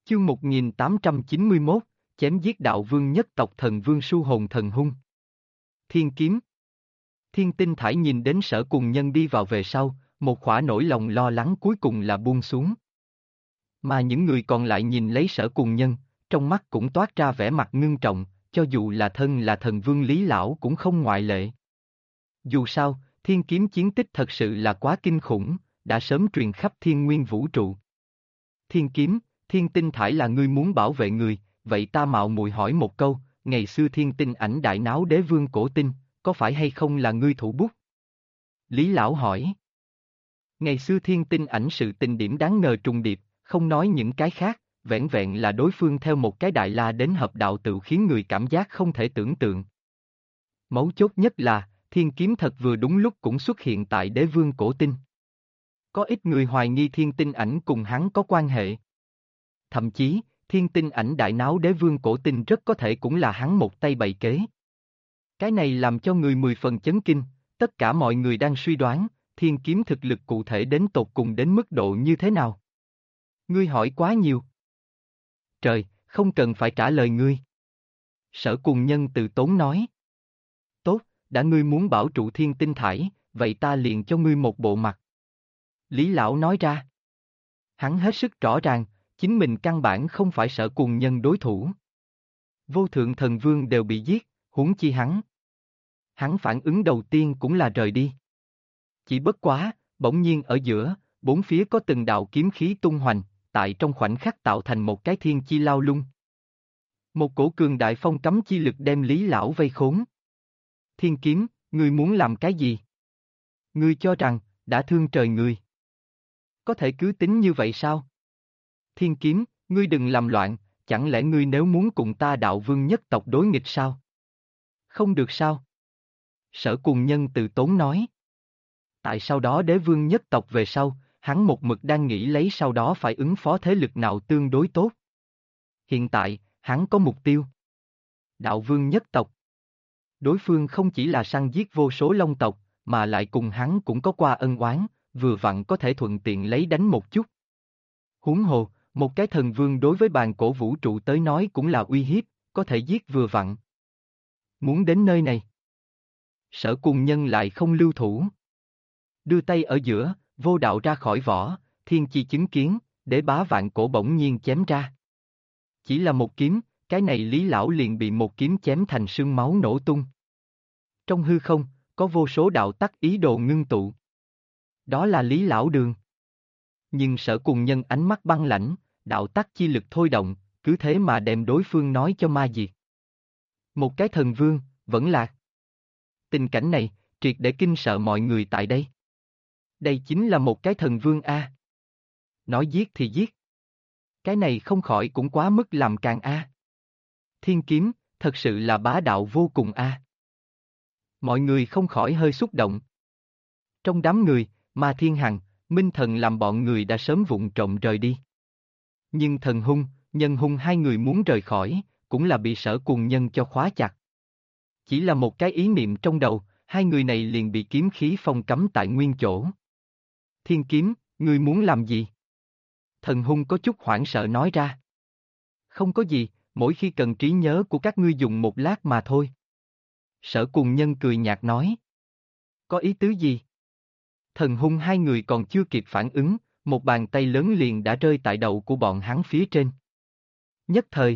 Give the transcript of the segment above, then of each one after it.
Chương 1891, chém giết đạo vương nhất tộc thần vương su hồn thần hung. Thiên kiếm. Thiên Tinh Thải nhìn đến Sở Cùng Nhân đi vào về sau, một khỏa nỗi lòng lo lắng cuối cùng là buông xuống. Mà những người còn lại nhìn lấy Sở Cùng Nhân, trong mắt cũng toát ra vẻ mặt ngưng trọng, cho dù là thân là thần vương Lý Lão cũng không ngoại lệ. Dù sao, thiên kiếm chiến tích thật sự là quá kinh khủng, đã sớm truyền khắp thiên nguyên vũ trụ. Thiên kiếm, Thiên Tinh Thải là ngươi muốn bảo vệ người, vậy ta mạo muội hỏi một câu, ngày xưa Thiên Tinh Ảnh đại náo đế vương cổ tinh, có phải hay không là ngươi thủ bút? Lý Lão hỏi. Ngày xưa Thiên Tinh Ảnh sự tình điểm đáng ngờ trùng điệp, không nói những cái khác, vẻn vẹn là đối phương theo một cái đại la đến hợp đạo tự khiến người cảm giác không thể tưởng tượng. Mấu chốt nhất là, thiên kiếm thật vừa đúng lúc cũng xuất hiện tại đế vương cổ tinh. Có ít người hoài nghi Thiên Tinh Ảnh cùng hắn có quan hệ. Thậm chí, Thiên Tinh Ảnh đại náo đế vương cổ tinh rất có thể cũng là hắn một tay bày kế. Cái này làm cho người 10 phần chấn kinh, tất cả mọi người đang suy đoán, thiên kiếm thực lực cụ thể đến tột cùng đến mức độ như thế nào. Ngươi hỏi quá nhiều. Trời, không cần phải trả lời ngươi. Sở Cùng Nhân từ tốn nói. Tốt, đã ngươi muốn bảo trụ Thiên Tinh Thải, vậy ta liền cho ngươi một bộ mặt. Lý Lão nói ra. Hắn hết sức rõ ràng, chính mình căn bản không phải Sở Cùng Nhân đối thủ. Vô thượng thần vương đều bị giết, huống chi hắn. Hắn phản ứng đầu tiên cũng là rời đi. Chỉ bất quá, bỗng nhiên ở giữa, bốn phía có từng đạo kiếm khí tung hoành, tại trong khoảnh khắc tạo thành một cái thiên chi lao lung. Một cổ cường đại phong cấm chi lực đem Lý Lão vây khốn. Thiên kiếm, ngươi muốn làm cái gì? Ngươi cho rằng, đã thương trời người. Có thể cứ tính như vậy sao? Thiên kiếm, ngươi đừng làm loạn, chẳng lẽ ngươi nếu muốn cùng ta đạo vương nhất tộc đối nghịch sao? Không được sao? Sở Cùng Nhân từ tốn nói. Tại sau đó đế vương nhất tộc về sau, hắn một mực đang nghĩ lấy sau đó phải ứng phó thế lực nào tương đối tốt. Hiện tại, hắn có mục tiêu. Đạo vương nhất tộc. Đối phương không chỉ là săn giết vô số long tộc, mà lại cùng hắn cũng có qua ân oán, vừa vặn có thể thuận tiện lấy đánh một chút. Huống hồ, một cái thần vương đối với bàn cổ vũ trụ tới nói cũng là uy hiếp, có thể giết vừa vặn. Muốn đến nơi này. Sở Cùng Nhân lại không lưu thủ. Đưa tay ở giữa, vô đạo ra khỏi vỏ, thiên chi chứng kiến, để bá vạn cổ bỗng nhiên chém ra. Chỉ là một kiếm, cái này Lý Lão liền bị một kiếm chém thành sương máu nổ tung. Trong hư không, có vô số đạo tắc ý đồ ngưng tụ. Đó là Lý Lão đường. Nhưng Sở Cùng Nhân ánh mắt băng lãnh, đạo tắc chi lực thôi động, cứ thế mà đem đối phương nói cho ma diệt. Một cái thần vương, vẫn lạc. Tình cảnh này, triệt để kinh sợ mọi người tại đây. Đây chính là một cái thần vương A. Nói giết thì giết. Cái này không khỏi cũng quá mức làm càng A. Thiên kiếm, thật sự là bá đạo vô cùng A. Mọi người không khỏi hơi xúc động. Trong đám người, Ma Thiên Hằng, Minh Thần làm bọn người đã sớm vụng trộm rời đi. Nhưng Thần Hung, Nhân Hung hai người muốn rời khỏi, cũng là bị Sở Cùng Nhân cho khóa chặt. Chỉ là một cái ý niệm trong đầu, hai người này liền bị kiếm khí phong cấm tại nguyên chỗ. Thiên kiếm, ngươi muốn làm gì? Thần Hung có chút hoảng sợ nói ra. Không có gì, mỗi khi cần trí nhớ của các ngươi dùng một lát mà thôi. Sở Cùng Nhân cười nhạt nói. Có ý tứ gì? Thần Hung hai người còn chưa kịp phản ứng, một bàn tay lớn liền đã rơi tại đầu của bọn hắn phía trên. Nhất thời,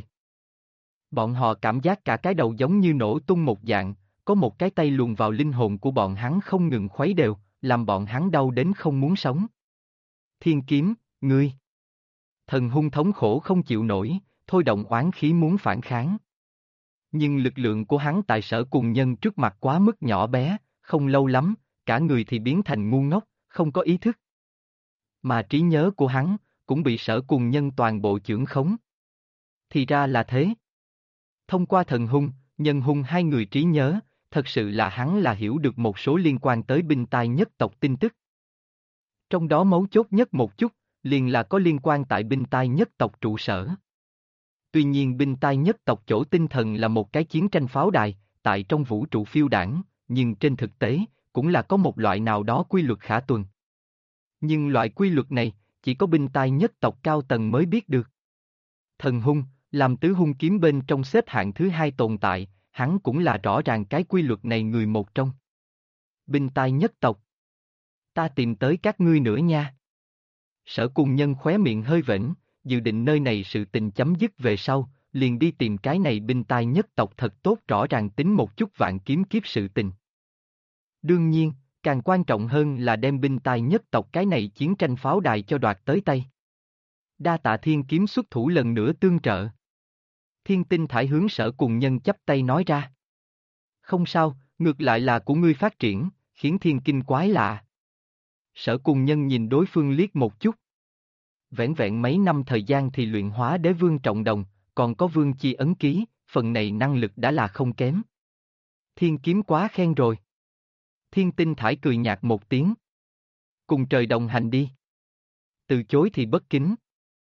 bọn họ cảm giác cả cái đầu giống như nổ tung một dạng, có một cái tay luồn vào linh hồn của bọn hắn không ngừng khuấy đều, làm bọn hắn đau đến không muốn sống. Thiên kiếm, ngươi. Thần Hung thống khổ không chịu nổi, thôi động oán khí muốn phản kháng. Nhưng lực lượng của hắn tại Sở Cùng Nhân trước mặt quá mức nhỏ bé, không lâu lắm, cả người thì biến thành ngu ngốc, không có ý thức. Mà trí nhớ của hắn, cũng bị Sở Cùng Nhân toàn bộ chưởng khống. Thì ra là thế. Thông qua Thần Hung, Nhân Hung hai người trí nhớ, thật sự là hắn là hiểu được một số liên quan tới binh tai nhất tộc tin tức. Trong đó mấu chốt nhất một chút, liền là có liên quan tại binh tai nhất tộc trụ sở. Tuy nhiên binh tai nhất tộc chỗ tinh thần là một cái chiến tranh pháo đài, tại trong vũ trụ phiêu đảng, nhưng trên thực tế, cũng là có một loại nào đó quy luật khả tuần. Nhưng loại quy luật này, chỉ có binh tai nhất tộc cao tầng mới biết được. Thần hung, làm tứ hung kiếm bên trong xếp hạng thứ hai tồn tại, hắn cũng là rõ ràng cái quy luật này người một trong. Binh tai nhất tộc. Ta tìm tới các ngươi nữa nha. Sở Cùng Nhân khóe miệng hơi vểnh, dự định nơi này sự tình chấm dứt về sau, liền đi tìm cái này binh tai nhất tộc thật tốt rõ ràng tính một chút vạn kiếm kiếp sự tình. Đương nhiên, càng quan trọng hơn là đem binh tai nhất tộc cái này chiến tranh pháo đài cho đoạt tới tay. Đa tạ Thiên Kiếm xuất thủ lần nữa tương trợ. Thiên Tinh Thải hướng Sở Cùng Nhân chắp tay nói ra. Không sao, ngược lại là của ngươi phát triển, khiến thiên kinh quái lạ. Sở Cùng Nhân nhìn đối phương liếc một chút. Vẻn vẹn mấy năm thời gian thì luyện hóa đế vương trọng đồng, còn có vương chi ấn ký, phần này năng lực đã là không kém. Thiên kiếm quá khen rồi. Thiên Tinh Thải cười nhạt một tiếng. Cùng trời đồng hành đi. Từ chối thì bất kính.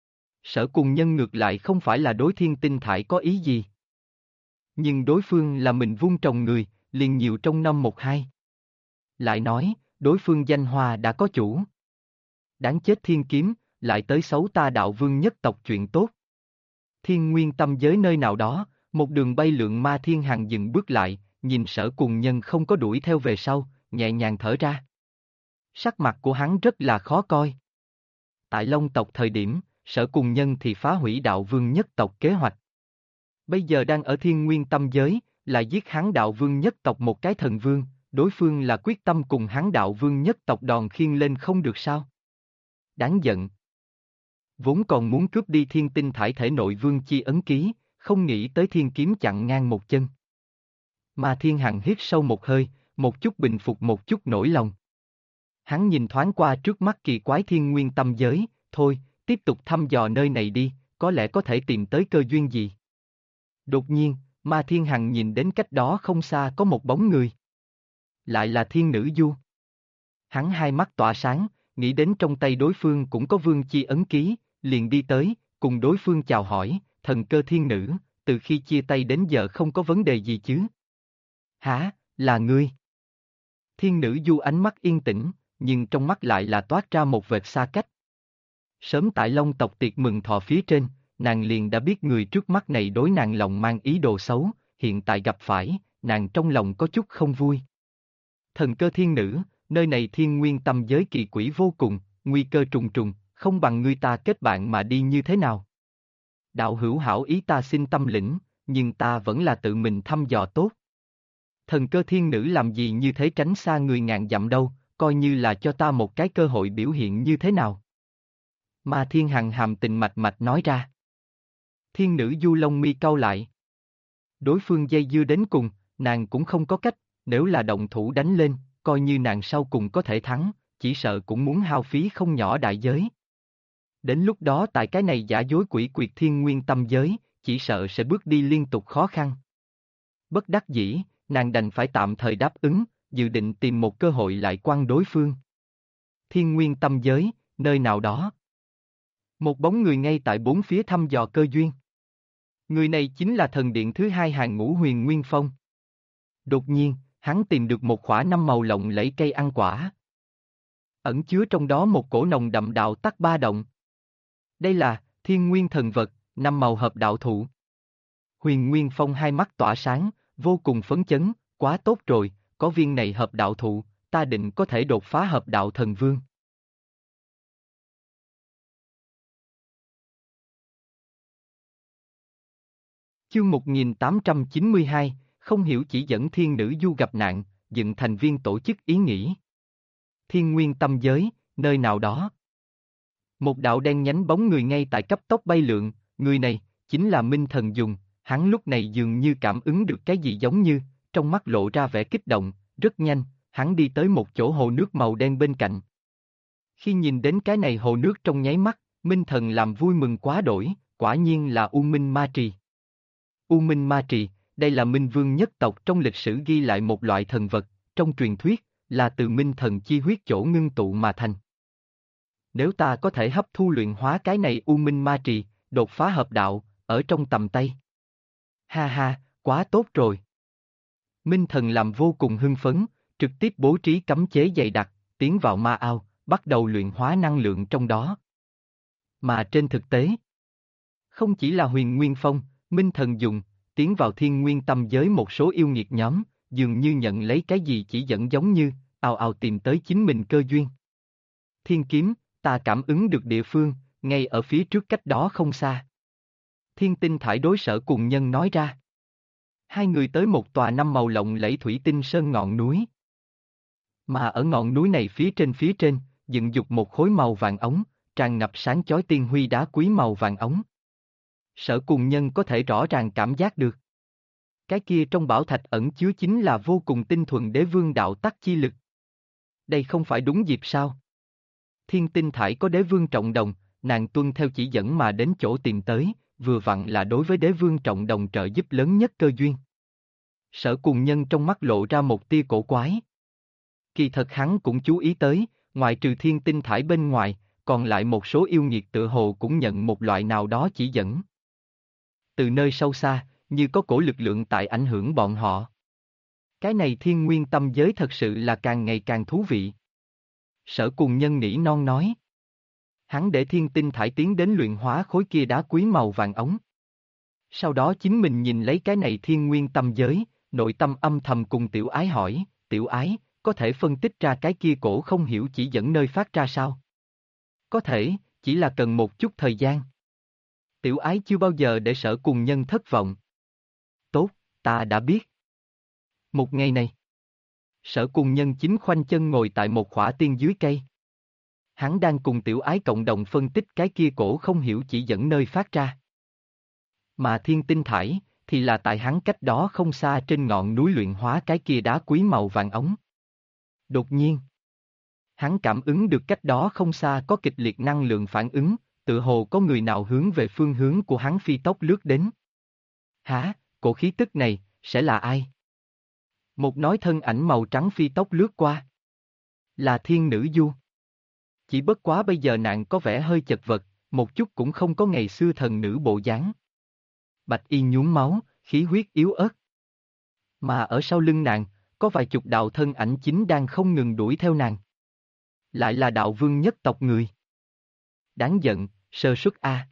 Sở Cùng Nhân ngược lại không phải là đối Thiên Tinh Thải có ý gì. Nhưng đối phương là mình vung trồng người, liền nhiều trong năm một hai. Lại nói, đối phương danh hoa đã có chủ. Đáng chết thiên kiếm, lại tới xấu ta đạo vương nhất tộc chuyện tốt. Thiên nguyên tâm giới nơi nào đó, một đường bay lượn ma thiên hằng dừng bước lại, nhìn Sở Cùng Nhân không có đuổi theo về sau, nhẹ nhàng thở ra. Sắc mặt của hắn rất là khó coi. Tại Long tộc thời điểm, Sở Cùng Nhân thì phá hủy đạo vương nhất tộc kế hoạch. Bây giờ đang ở thiên nguyên tâm giới, là giết hắn đạo vương nhất tộc một cái thần vương, đối phương là quyết tâm cùng hắn đạo vương nhất tộc đòn khiêng lên không được sao? Đáng giận. Vốn còn muốn cướp đi Thiên Tinh Thải thể nội vương chi ấn ký, không nghĩ tới thiên kiếm chặn ngang một chân. Mà Thiên Hằng hít sâu một hơi, một chút bình phục một chút nỗi lòng. Hắn nhìn thoáng qua trước mắt kỳ quái thiên nguyên tâm giới, thôi, tiếp tục thăm dò nơi này đi, có lẽ có thể tìm tới cơ duyên gì. Đột nhiên, Ma Thiên Hằng nhìn đến cách đó không xa có một bóng người. Lại là thiên nữ du. Hắn hai mắt tỏa sáng, nghĩ đến trong tay đối phương cũng có vương chi ấn ký, liền đi tới, cùng đối phương chào hỏi, thần cơ thiên nữ, từ khi chia tay đến giờ không có vấn đề gì chứ? Hả, là ngươi? Thiên nữ du ánh mắt yên tĩnh, nhưng trong mắt lại là toát ra một vệt xa cách. Sớm tại Long tộc tiệc mừng thọ phía trên, nàng liền đã biết người trước mắt này đối nàng lòng mang ý đồ xấu, hiện tại gặp phải, nàng trong lòng có chút không vui. Thần cơ thiên nữ, nơi này thiên nguyên tâm giới kỳ quỷ vô cùng, nguy cơ trùng trùng, không bằng ngươi ta kết bạn mà đi như thế nào? Đạo hữu hảo ý ta xin tâm lĩnh, nhưng ta vẫn là tự mình thăm dò tốt. Thần cơ thiên nữ làm gì như thế tránh xa người ngàn dặm đâu, coi như là cho ta một cái cơ hội biểu hiện như thế nào? Mà Thiên Hằng hàm tình mạch mạch nói ra. Thiên nữ du lông mi cau lại. Đối phương dây dưa đến cùng, nàng cũng không có cách, nếu là động thủ đánh lên, coi như nàng sau cùng có thể thắng, chỉ sợ cũng muốn hao phí không nhỏ đại giới. Đến lúc đó tại cái này giả dối quỷ quyệt thiên nguyên tâm giới, chỉ sợ sẽ bước đi liên tục khó khăn. Bất đắc dĩ, nàng đành phải tạm thời đáp ứng, dự định tìm một cơ hội lại quăng đối phương. Thiên nguyên tâm giới, nơi nào đó. Một bóng người ngay tại bốn phía thăm dò cơ duyên. Người này chính là thần điện thứ hai hàng ngũ Huyền Nguyên Phong. Đột nhiên, hắn tìm được một khỏa năm màu lộng lẫy cây ăn quả. Ẩn chứa trong đó một cổ nồng đậm đạo tắc ba động. Đây là thiên nguyên thần vật, năm màu hợp đạo thụ. Huyền Nguyên Phong hai mắt tỏa sáng, vô cùng phấn chấn, quá tốt rồi, có viên này hợp đạo thụ, ta định có thể đột phá hợp đạo thần vương. Chương 1892, không hiểu chỉ dẫn thiên nữ du gặp nạn, dựng thành viên tổ chức ý nghĩ. Thiên nguyên tâm giới, nơi nào đó. Một đạo đen nhánh bóng người ngay tại cấp tốc bay lượn, người này, chính là Minh Thần Dùng, hắn lúc này dường như cảm ứng được cái gì giống như, trong mắt lộ ra vẻ kích động, rất nhanh, hắn đi tới một chỗ hồ nước màu đen bên cạnh. Khi nhìn đến cái này hồ nước trong nháy mắt, Minh Thần làm vui mừng quá đổi, quả nhiên là U Minh Ma Trì. U Minh Ma Trì, đây là Minh Vương nhất tộc trong lịch sử ghi lại một loại thần vật, trong truyền thuyết, là từ Minh Thần chi huyết chỗ ngưng tụ mà thành. Nếu ta có thể hấp thu luyện hóa cái này U Minh Ma Trì, đột phá hợp đạo, ở trong tầm tay. Ha ha, quá tốt rồi. Minh Thần làm vô cùng hưng phấn, trực tiếp bố trí cấm chế dày đặc, tiến vào ma ao, bắt đầu luyện hóa năng lượng trong đó. Mà trên thực tế, Không chỉ là Huyền Nguyên Phong, Minh Thần dùng, tiến vào Thiên Nguyên Tâm giới một số yêu nghiệt nhóm, dường như nhận lấy cái gì chỉ dẫn giống như, ào ào tìm tới chính mình cơ duyên. Thiên kiếm, ta cảm ứng được địa phương, ngay ở phía trước cách đó không xa. Thiên Tinh Thải đối Sở Cùng Nhân nói ra. Hai người tới một tòa năm màu lộng lẫy thủy tinh sơn ngọn núi. Mà ở ngọn núi này phía trên, dựng dục một khối màu vàng ống, tràn ngập sáng chói tiên huy đá quý màu vàng ống. Sở Cùng Nhân có thể rõ ràng cảm giác được. Cái kia trong bảo thạch ẩn chứa chính là vô cùng tinh thuần đế vương đạo tắc chi lực. Đây không phải đúng dịp sao? Thiên Tinh Thải có đế vương trọng đồng, nàng tuân theo chỉ dẫn mà đến chỗ tìm tới, vừa vặn là đối với đế vương trọng đồng trợ giúp lớn nhất cơ duyên. Sở Cùng Nhân trong mắt lộ ra một tia cổ quái. Kỳ thật hắn cũng chú ý tới, ngoài trừ Thiên Tinh Thải bên ngoài, còn lại một số yêu nghiệt tự hồ cũng nhận một loại nào đó chỉ dẫn. Từ nơi sâu xa, như có cổ lực lượng tại ảnh hưởng bọn họ. Cái này Thiên Nguyên Tâm giới thật sự là càng ngày càng thú vị. Sở Cùng Nhân nỉ non nói. Hắn để Thiên Tinh Thải tiến đến luyện hóa khối kia đá quý màu vàng ống. Sau đó chính mình nhìn lấy cái này Thiên Nguyên Tâm giới, nội tâm âm thầm cùng Tiểu Ái hỏi, Tiểu Ái, có thể phân tích ra cái kia cổ không hiểu chỉ dẫn nơi phát ra sao? Có thể, chỉ là cần một chút thời gian. Tiểu Ái chưa bao giờ để Sở Cùng Nhân thất vọng. Tốt, ta đã biết. Một ngày này, Sở Cùng Nhân chính khoanh chân ngồi tại một khỏa tiên dưới cây. Hắn đang cùng Tiểu Ái cộng đồng phân tích cái kia cổ không hiểu chỉ dẫn nơi phát ra. Mà Thiên Tinh Thải, thì là tại hắn cách đó không xa trên ngọn núi luyện hóa cái kia đá quý màu vàng ống. Đột nhiên, hắn cảm ứng được cách đó không xa có kịch liệt năng lượng phản ứng, tự hồ có người nào hướng về phương hướng của hắn phi tốc lướt đến. Hả, cổ khí tức này, sẽ là ai? Một nói thân ảnh màu trắng phi tốc lướt qua. Là Thiên Nữ Du. Chỉ bất quá bây giờ nàng có vẻ hơi chật vật, một chút cũng không có ngày xưa thần nữ bộ dáng. Bạch y nhuốm máu, khí huyết yếu ớt. Mà ở sau lưng nàng, có vài chục đạo thân ảnh chính đang không ngừng đuổi theo nàng. Lại là đạo vương nhất tộc người. Đáng giận, sơ suất a.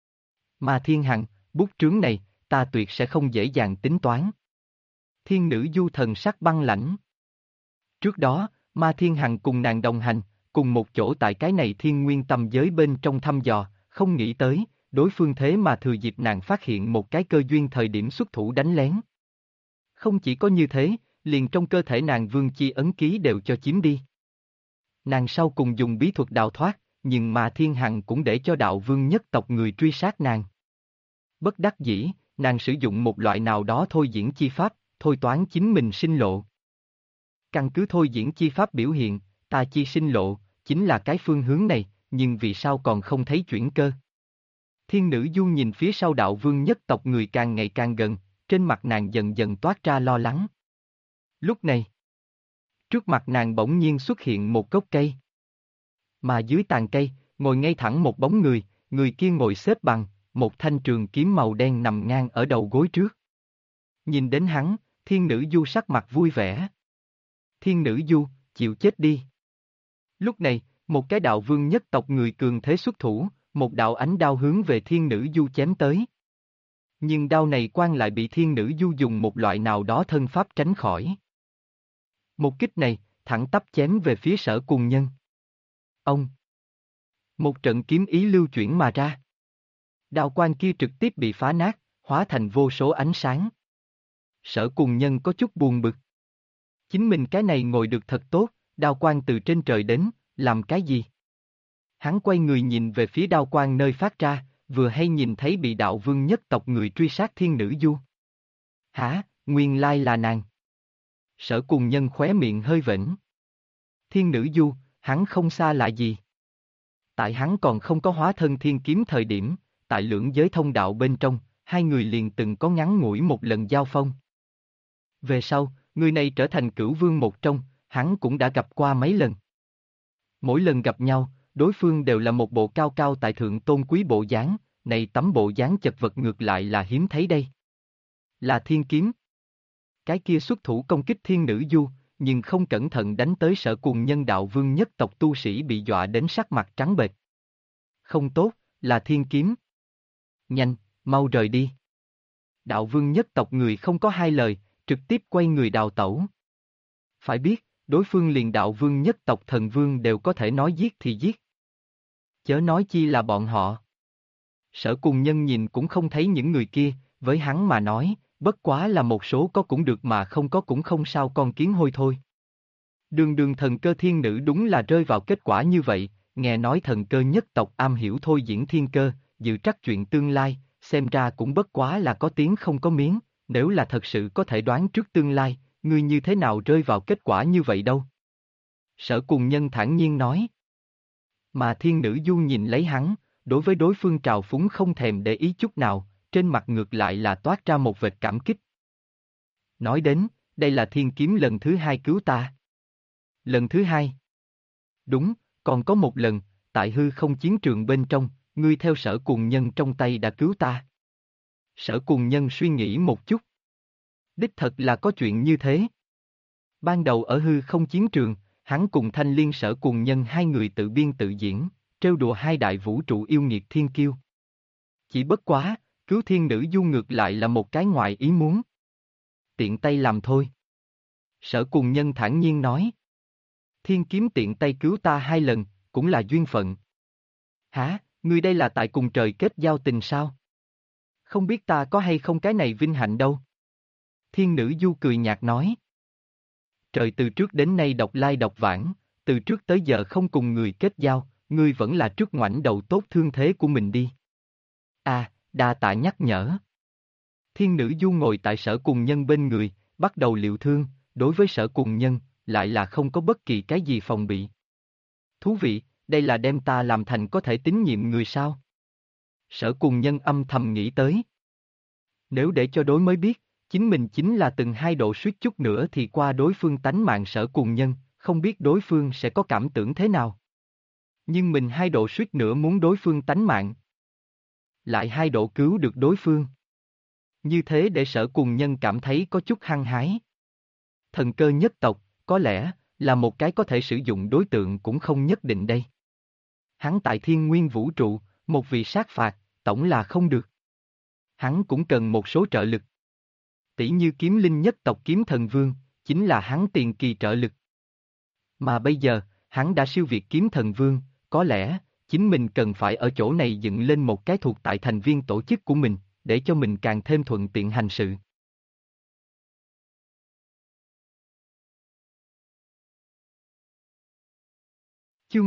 Mà Thiên Hằng, bút trướng này, ta tuyệt sẽ không dễ dàng tính toán. Thiên Nữ Du thần sắc băng lãnh. Trước đó, Ma Thiên Hằng cùng nàng đồng hành, cùng một chỗ tại cái này Thiên Nguyên Tâm giới bên trong thăm dò, không nghĩ tới, đối phương thế mà thừa dịp nàng phát hiện một cái cơ duyên thời điểm xuất thủ đánh lén. Không chỉ có như thế, liền trong cơ thể nàng vương chi ấn ký đều cho chiếm đi. Nàng sau cùng dùng bí thuật đào thoát, nhưng mà Thiên Hằng cũng để cho đạo vương nhất tộc người truy sát nàng. Bất đắc dĩ, nàng sử dụng một loại nào đó thôi diễn chi pháp, thôi toán chính mình sinh lộ. Căn cứ thôi diễn chi pháp biểu hiện, ta chi sinh lộ, chính là cái phương hướng này, nhưng vì sao còn không thấy chuyển cơ? Thiên Nữ Du nhìn phía sau đạo vương nhất tộc người càng ngày càng gần, trên mặt nàng dần dần toát ra lo lắng. Lúc này, trước mặt nàng bỗng nhiên xuất hiện một gốc cây. Mà dưới tàn cây, ngồi ngay thẳng một bóng người kia ngồi xếp bằng, một thanh trường kiếm màu đen nằm ngang ở đầu gối trước. Nhìn đến hắn, Thiên Nữ Du sắc mặt vui vẻ. Thiên Nữ Du, chịu chết đi. Lúc này, một cái đạo vương nhất tộc người cường thế xuất thủ, một đạo ánh đao hướng về Thiên Nữ Du chém tới. Nhưng đao này quan lại bị Thiên Nữ Du dùng một loại nào đó thân pháp tránh khỏi. Một kích này, thẳng tắp chém về phía Sở Cùng Nhân. Ông! Một trận kiếm ý lưu chuyển mà ra. Đao quan kia trực tiếp bị phá nát, hóa thành vô số ánh sáng. Sở Cùng Nhân có chút buồn bực. Chính mình cái này ngồi được thật tốt, đao quan từ trên trời đến, làm cái gì? Hắn quay người nhìn về phía đao quan nơi phát ra, vừa hay nhìn thấy bị đạo vương nhất tộc người truy sát Thiên Nữ Du. Hả, nguyên lai là nàng. Sở Cùng Nhân khóe miệng hơi vểnh. Thiên Nữ Du, hắn không xa lạ gì. Tại hắn còn không có hóa thân thiên kiếm thời điểm, tại lưỡng giới thông đạo bên trong, hai người liền từng có ngắn ngủi một lần giao phong. Về sau, người này trở thành cửu vương một trong, hắn cũng đã gặp qua mấy lần. Mỗi lần gặp nhau, đối phương đều là một bộ cao cao tại thượng tôn quý bộ dáng, này tấm bộ dáng chật vật ngược lại là hiếm thấy đây. Là thiên kiếm. Cái kia xuất thủ công kích Thiên Nữ Du, nhưng không cẩn thận đánh tới Sở Cùng Nhân đạo vương nhất tộc tu sĩ bị dọa đến sắc mặt trắng bệch. Không tốt, là thiên kiếm. nhanh, mau rời đi. Đạo vương nhất tộc người không có hai lời, trực tiếp quay người đào tẩu. Phải biết, đối phương liền đạo vương nhất tộc thần vương đều có thể nói giết thì giết. Chớ nói chi là bọn họ. Sở Cùng Nhân nhìn cũng không thấy những người kia, với hắn mà nói, bất quá là một số có cũng được mà không có cũng không sao, con kiến hôi thôi. Đường đường thần cơ thiên nữ đúng là rơi vào kết quả như vậy, nghe nói thần cơ nhất tộc am hiểu thôi diễn thiên cơ, dự trắc chuyện tương lai, xem ra cũng bất quá là có tiếng không có miếng, nếu là thật sự có thể đoán trước tương lai, ngươi như thế nào rơi vào kết quả như vậy đâu. Sở Cùng Nhân thản nhiên nói. Mà thiên nữ du nhìn lấy hắn, đối với đối phương trào phúng không thèm để ý chút nào, trên mặt ngược lại là toát ra một vệt cảm kích. Nói đến, đây là thiên kiếm lần thứ hai cứu ta. Lần thứ hai? Đúng, còn có một lần, tại hư không chiến trường bên trong, ngươi theo Sở Cùng Nhân trong tay đã cứu ta. Sở Cùng Nhân suy nghĩ một chút. Đích thật là có chuyện như thế. Ban đầu ở hư không chiến trường, hắn cùng Thanh Liên Sở Cùng Nhân hai người tự biên tự diễn, trêu đùa hai đại vũ trụ yêu nghiệt thiên kiêu. Chỉ bất quá, cứu thiên nữ du ngược lại là một cái ngoài ý muốn. Tiện tay làm thôi. Sở Cùng Nhân thản nhiên nói. Thiên kiếm tiện tay cứu ta hai lần, cũng là duyên phận. Hả, ngươi đây là tại cùng trời kết giao tình sao? Không biết ta có hay không cái này vinh hạnh đâu. Thiên nữ du cười nhạt nói. Trời từ trước đến nay độc lai độc vãng, từ trước tới giờ không cùng người kết giao, ngươi vẫn là trước ngoảnh đầu tốt thương thế của mình đi. À, đa tạ nhắc nhở. Thiên nữ du ngồi tại Sở Cùng Nhân bên người, bắt đầu liệu thương, đối với Sở Cùng Nhân, lại là không có bất kỳ cái gì phòng bị. Thú vị, đây là đem ta làm thành có thể tín nhiệm người sao? Sở Cùng Nhân âm thầm nghĩ tới. Nếu để cho đối mới biết, chính mình chính là từng hai độ suýt chút nữa thì qua đối phương tánh mạng Sở Cùng Nhân, không biết đối phương sẽ có cảm tưởng thế nào. Nhưng mình hai độ suýt nữa muốn đối phương tánh mạng. Lại hai độ cứu được đối phương. Như thế để Sở Cùng Nhân cảm thấy có chút hăng hái. Thần cơ nhất tộc, có lẽ, là một cái có thể sử dụng đối tượng cũng không nhất định đây. Hắn tại thiên nguyên vũ trụ, một vị sát phạt, tổng là không được. Hắn cũng cần một số trợ lực. Tỷ như kiếm linh nhất tộc kiếm thần vương, chính là hắn tiền kỳ trợ lực. Mà bây giờ, hắn đã siêu việt kiếm thần vương, có lẽ, chính mình cần phải ở chỗ này dựng lên một cái thuộc tại thành viên tổ chức của mình, để cho mình càng thêm thuận tiện hành sự. Chương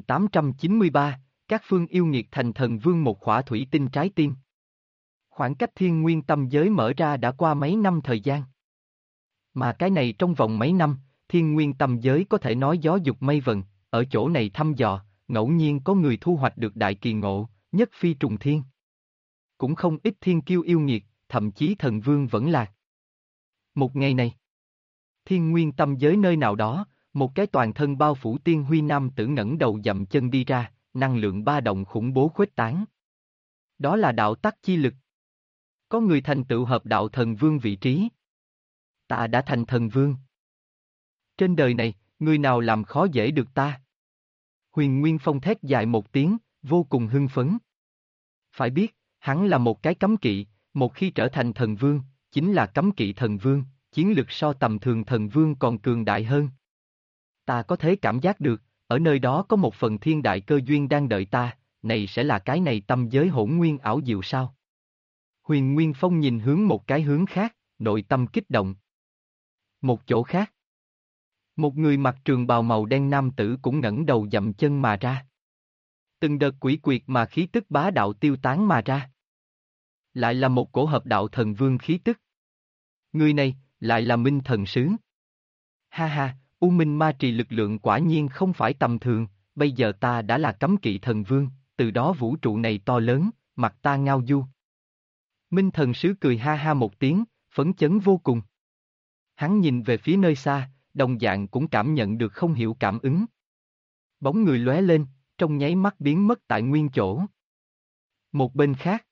1893, các phương yêu nghiệt thành thần vương một khỏa thủy tinh trái tim. Khoảng cách thiên nguyên tâm giới mở ra đã qua mấy năm thời gian. Mà cái này trong vòng mấy năm, thiên nguyên tâm giới có thể nói gió dục mây vần, ở chỗ này thăm dò, ngẫu nhiên có người thu hoạch được đại kỳ ngộ, nhất phi trùng thiên. Cũng không ít thiên kiêu yêu nghiệt, thậm chí thần vương vẫn lạc. Một ngày này, thiên nguyên tâm giới nơi nào đó, một cái toàn thân bao phủ tiên huy nam tử ngẩng đầu dậm chân đi ra, năng lượng ba động khủng bố khuếch tán. Đó là đạo tắc chi lực. Có người thành tựu hợp đạo thần vương vị trí. Ta đã thành thần vương. Trên đời này, người nào làm khó dễ được ta? Huyền Nguyên Phong thét dài một tiếng, vô cùng hưng phấn. Phải biết, hắn là một cái cấm kỵ, một khi trở thành thần vương, chính là cấm kỵ thần vương, chiến lực so tầm thường thần vương còn cường đại hơn. Ta có thể cảm giác được, ở nơi đó có một phần thiên đại cơ duyên đang đợi ta, này sẽ là cái này tâm giới hỗn nguyên ảo diệu sao? Huyền Nguyên Phong nhìn hướng một cái hướng khác, nội tâm kích động. Một chỗ khác. Một người mặc trường bào màu đen nam tử cũng ngẩng đầu dậm chân mà ra. Từng đợt quỷ quyệt mà khí tức bá đạo tiêu tán mà ra. Lại là một cổ hợp đạo thần vương khí tức. Người này, lại là Minh Thần Sứ. Ha ha, U Minh Ma Trì lực lượng quả nhiên không phải tầm thường, bây giờ ta đã là cấm kỵ thần vương, từ đó vũ trụ này to lớn, mặt ta ngao du. Minh Thần Sứ cười ha ha một tiếng, phấn chấn vô cùng. Hắn nhìn về phía nơi xa, đồng dạng cũng cảm nhận được không hiểu cảm ứng. Bóng người lóe lên, trong nháy mắt biến mất tại nguyên chỗ. Một bên khác,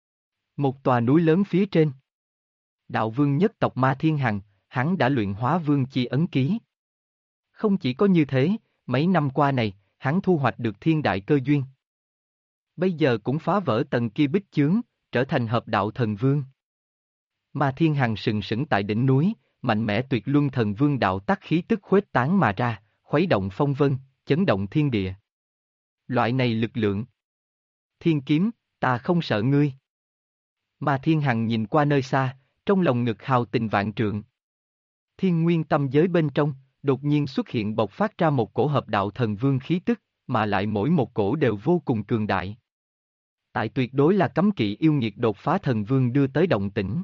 một tòa núi lớn phía trên. Đạo vương nhất tộc Ma Thiên Hằng, hắn đã luyện hóa vương chi ấn ký. Không chỉ có như thế, mấy năm qua này, hắn thu hoạch được thiên đại cơ duyên. Bây giờ cũng phá vỡ tầng kia bích chướng, trở thành hợp đạo thần vương. Ma Thiên Hằng sừng sững tại đỉnh núi, mạnh mẽ tuyệt luân thần vương đạo tắc khí tức khuếch tán mà ra, khuấy động phong vân, chấn động thiên địa. Loại này lực lượng. Thiên kiếm, ta không sợ ngươi. Ma Thiên Hằng nhìn qua nơi xa, trong lòng ngực hào tình vạn trượng. Thiên nguyên tâm giới bên trong, đột nhiên xuất hiện bộc phát ra một cổ hợp đạo thần vương khí tức, mà lại mỗi một cổ đều vô cùng cường đại. Tại tuyệt đối là cấm kỵ yêu nghiệt đột phá thần vương đưa tới động tĩnh.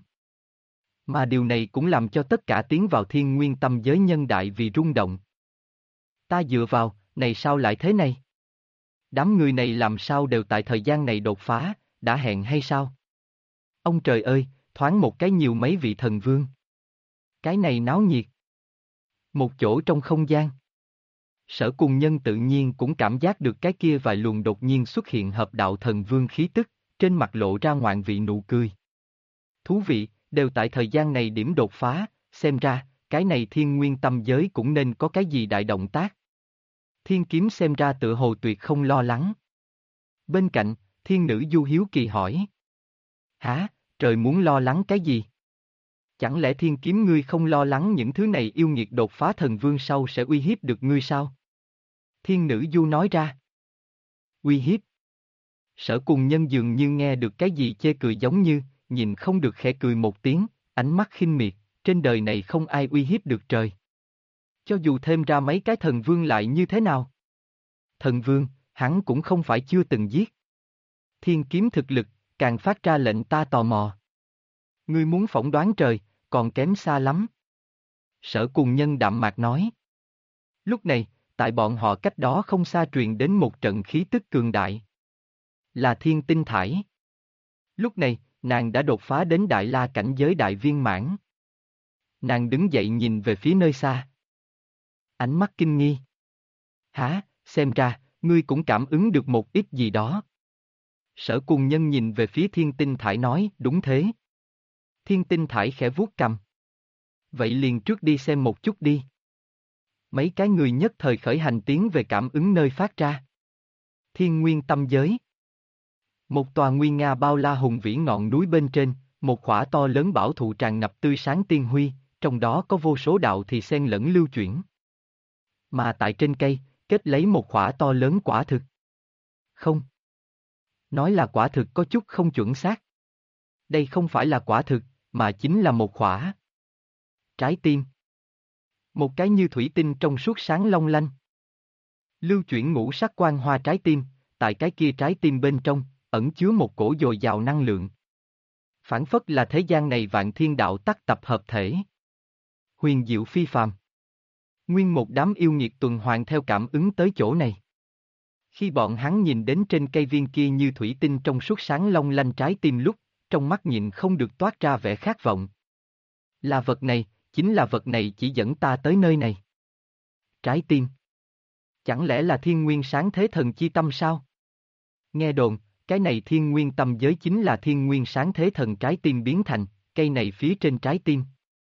Mà điều này cũng làm cho tất cả tiến vào thiên nguyên tâm giới nhân đại vì rung động. Ta dựa vào, này sao lại thế này? Đám người này làm sao đều tại thời gian này đột phá, đã hẹn hay sao? Ông trời ơi, thoáng một cái nhiều mấy vị thần vương. Cái này náo nhiệt. Một chỗ trong không gian. Sở Cùng Nhân tự nhiên cũng cảm giác được cái kia vài luồng đột nhiên xuất hiện hợp đạo thần vương khí tức, trên mặt lộ ra ngoạn vị nụ cười. Thú vị, đều tại thời gian này điểm đột phá, xem ra, cái này thiên nguyên tâm giới cũng nên có cái gì đại động tác. Thiên kiếm xem ra tựa hồ tuyệt không lo lắng. Bên cạnh, thiên nữ Du hiếu kỳ hỏi. Hả, trời muốn lo lắng cái gì? Chẳng lẽ thiên kiếm ngươi không lo lắng những thứ này yêu nghiệt đột phá thần vương sau sẽ uy hiếp được ngươi sao? Thiên nữ Du nói ra. Uy hiếp? Sở Cùng Nhân dường như nghe được cái gì chê cười giống như, nhìn không được khẽ cười một tiếng, ánh mắt khinh miệt, trên đời này không ai uy hiếp được trời. Cho dù thêm ra mấy cái thần vương lại như thế nào? Thần vương, hắn cũng không phải chưa từng giết. Thiên kiếm thực lực, càng phát ra lệnh ta tò mò. Ngươi muốn phỏng đoán trời, còn kém xa lắm. Sở Cùng Nhân đạm mạc nói. Lúc này, tại bọn họ cách đó không xa truyền đến một trận khí tức cường đại. Là Thiên Tinh Thải. Lúc này, nàng đã đột phá đến Đại La cảnh giới đại viên mãn. Nàng đứng dậy nhìn về phía nơi xa. Ánh mắt kinh nghi. Hả, xem ra, ngươi cũng cảm ứng được một ít gì đó. Sở Cùng Nhân nhìn về phía Thiên Tinh Thải nói, đúng thế. Thiên Tinh Thải khẽ vuốt cằm. Vậy liền trước đi xem một chút đi. Mấy cái người nhất thời khởi hành tiến về cảm ứng nơi phát ra. Thiên Nguyên Tâm Giới. Một tòa nguy nga bao la hùng vĩ ngọn núi bên trên, một khỏa to lớn bảo thụ tràn ngập tươi sáng tiên huy, trong đó có vô số đạo thì xen lẫn lưu chuyển. Mà tại trên cây, kết lấy một khỏa to lớn quả thực. Không. Nói là quả thực có chút không chuẩn xác. Đây không phải là quả thực, mà chính là một khỏa trái tim. Một cái như thủy tinh trong suốt sáng long lanh. Lưu chuyển ngũ sắc quang hoa trái tim, tại cái kia trái tim bên trong, ẩn chứa một cổ dồi dào năng lượng. Phản phất là thế gian này vạn thiên đạo tắc tập hợp thể. Huyền diệu phi phàm. Nguyên một đám yêu nghiệt tuần hoàn theo cảm ứng tới chỗ này. Khi bọn hắn nhìn đến trên cây viên kia như thủy tinh trong suốt sáng long lanh trái tim lúc, trong mắt nhìn không được toát ra vẻ khát vọng. Là vật này, chính là vật này chỉ dẫn ta tới nơi này. Trái tim. Chẳng lẽ là thiên nguyên sáng thế thần chi tâm sao? Nghe đồn, cái này thiên nguyên tâm giới chính là thiên nguyên sáng thế thần trái tim biến thành, cây này phía trên trái tim.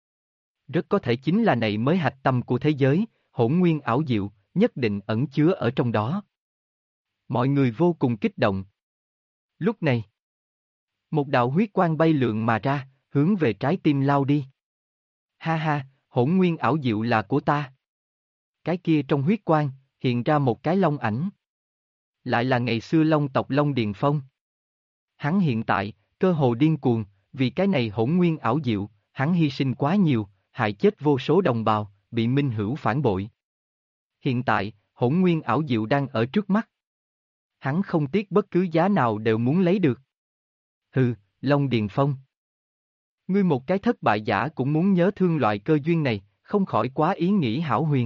Rất có thể chính là này mới hạch tâm của thế giới, hỗn nguyên ảo diệu, nhất định ẩn chứa ở trong đó. Mọi người vô cùng kích động. Lúc này, một đạo huyết quang bay lượn mà ra, hướng về trái tim lao đi. Ha ha, hỗn nguyên ảo diệu là của ta. Cái kia trong huyết quang, hiện ra một cái long ảnh. Lại là ngày xưa Long tộc Long Điền Phong. Hắn hiện tại, cơ hồ điên cuồng, vì cái này hỗn nguyên ảo diệu, hắn hy sinh quá nhiều, hại chết vô số đồng bào, bị minh hữu phản bội. Hiện tại, hỗn nguyên ảo diệu đang ở trước mắt. Hắn không tiếc bất cứ giá nào đều muốn lấy được. Hừ, Long Điền Phong. Ngươi một cái thất bại giả cũng muốn nhớ thương loại cơ duyên này, không khỏi quá ý nghĩ hão huyền.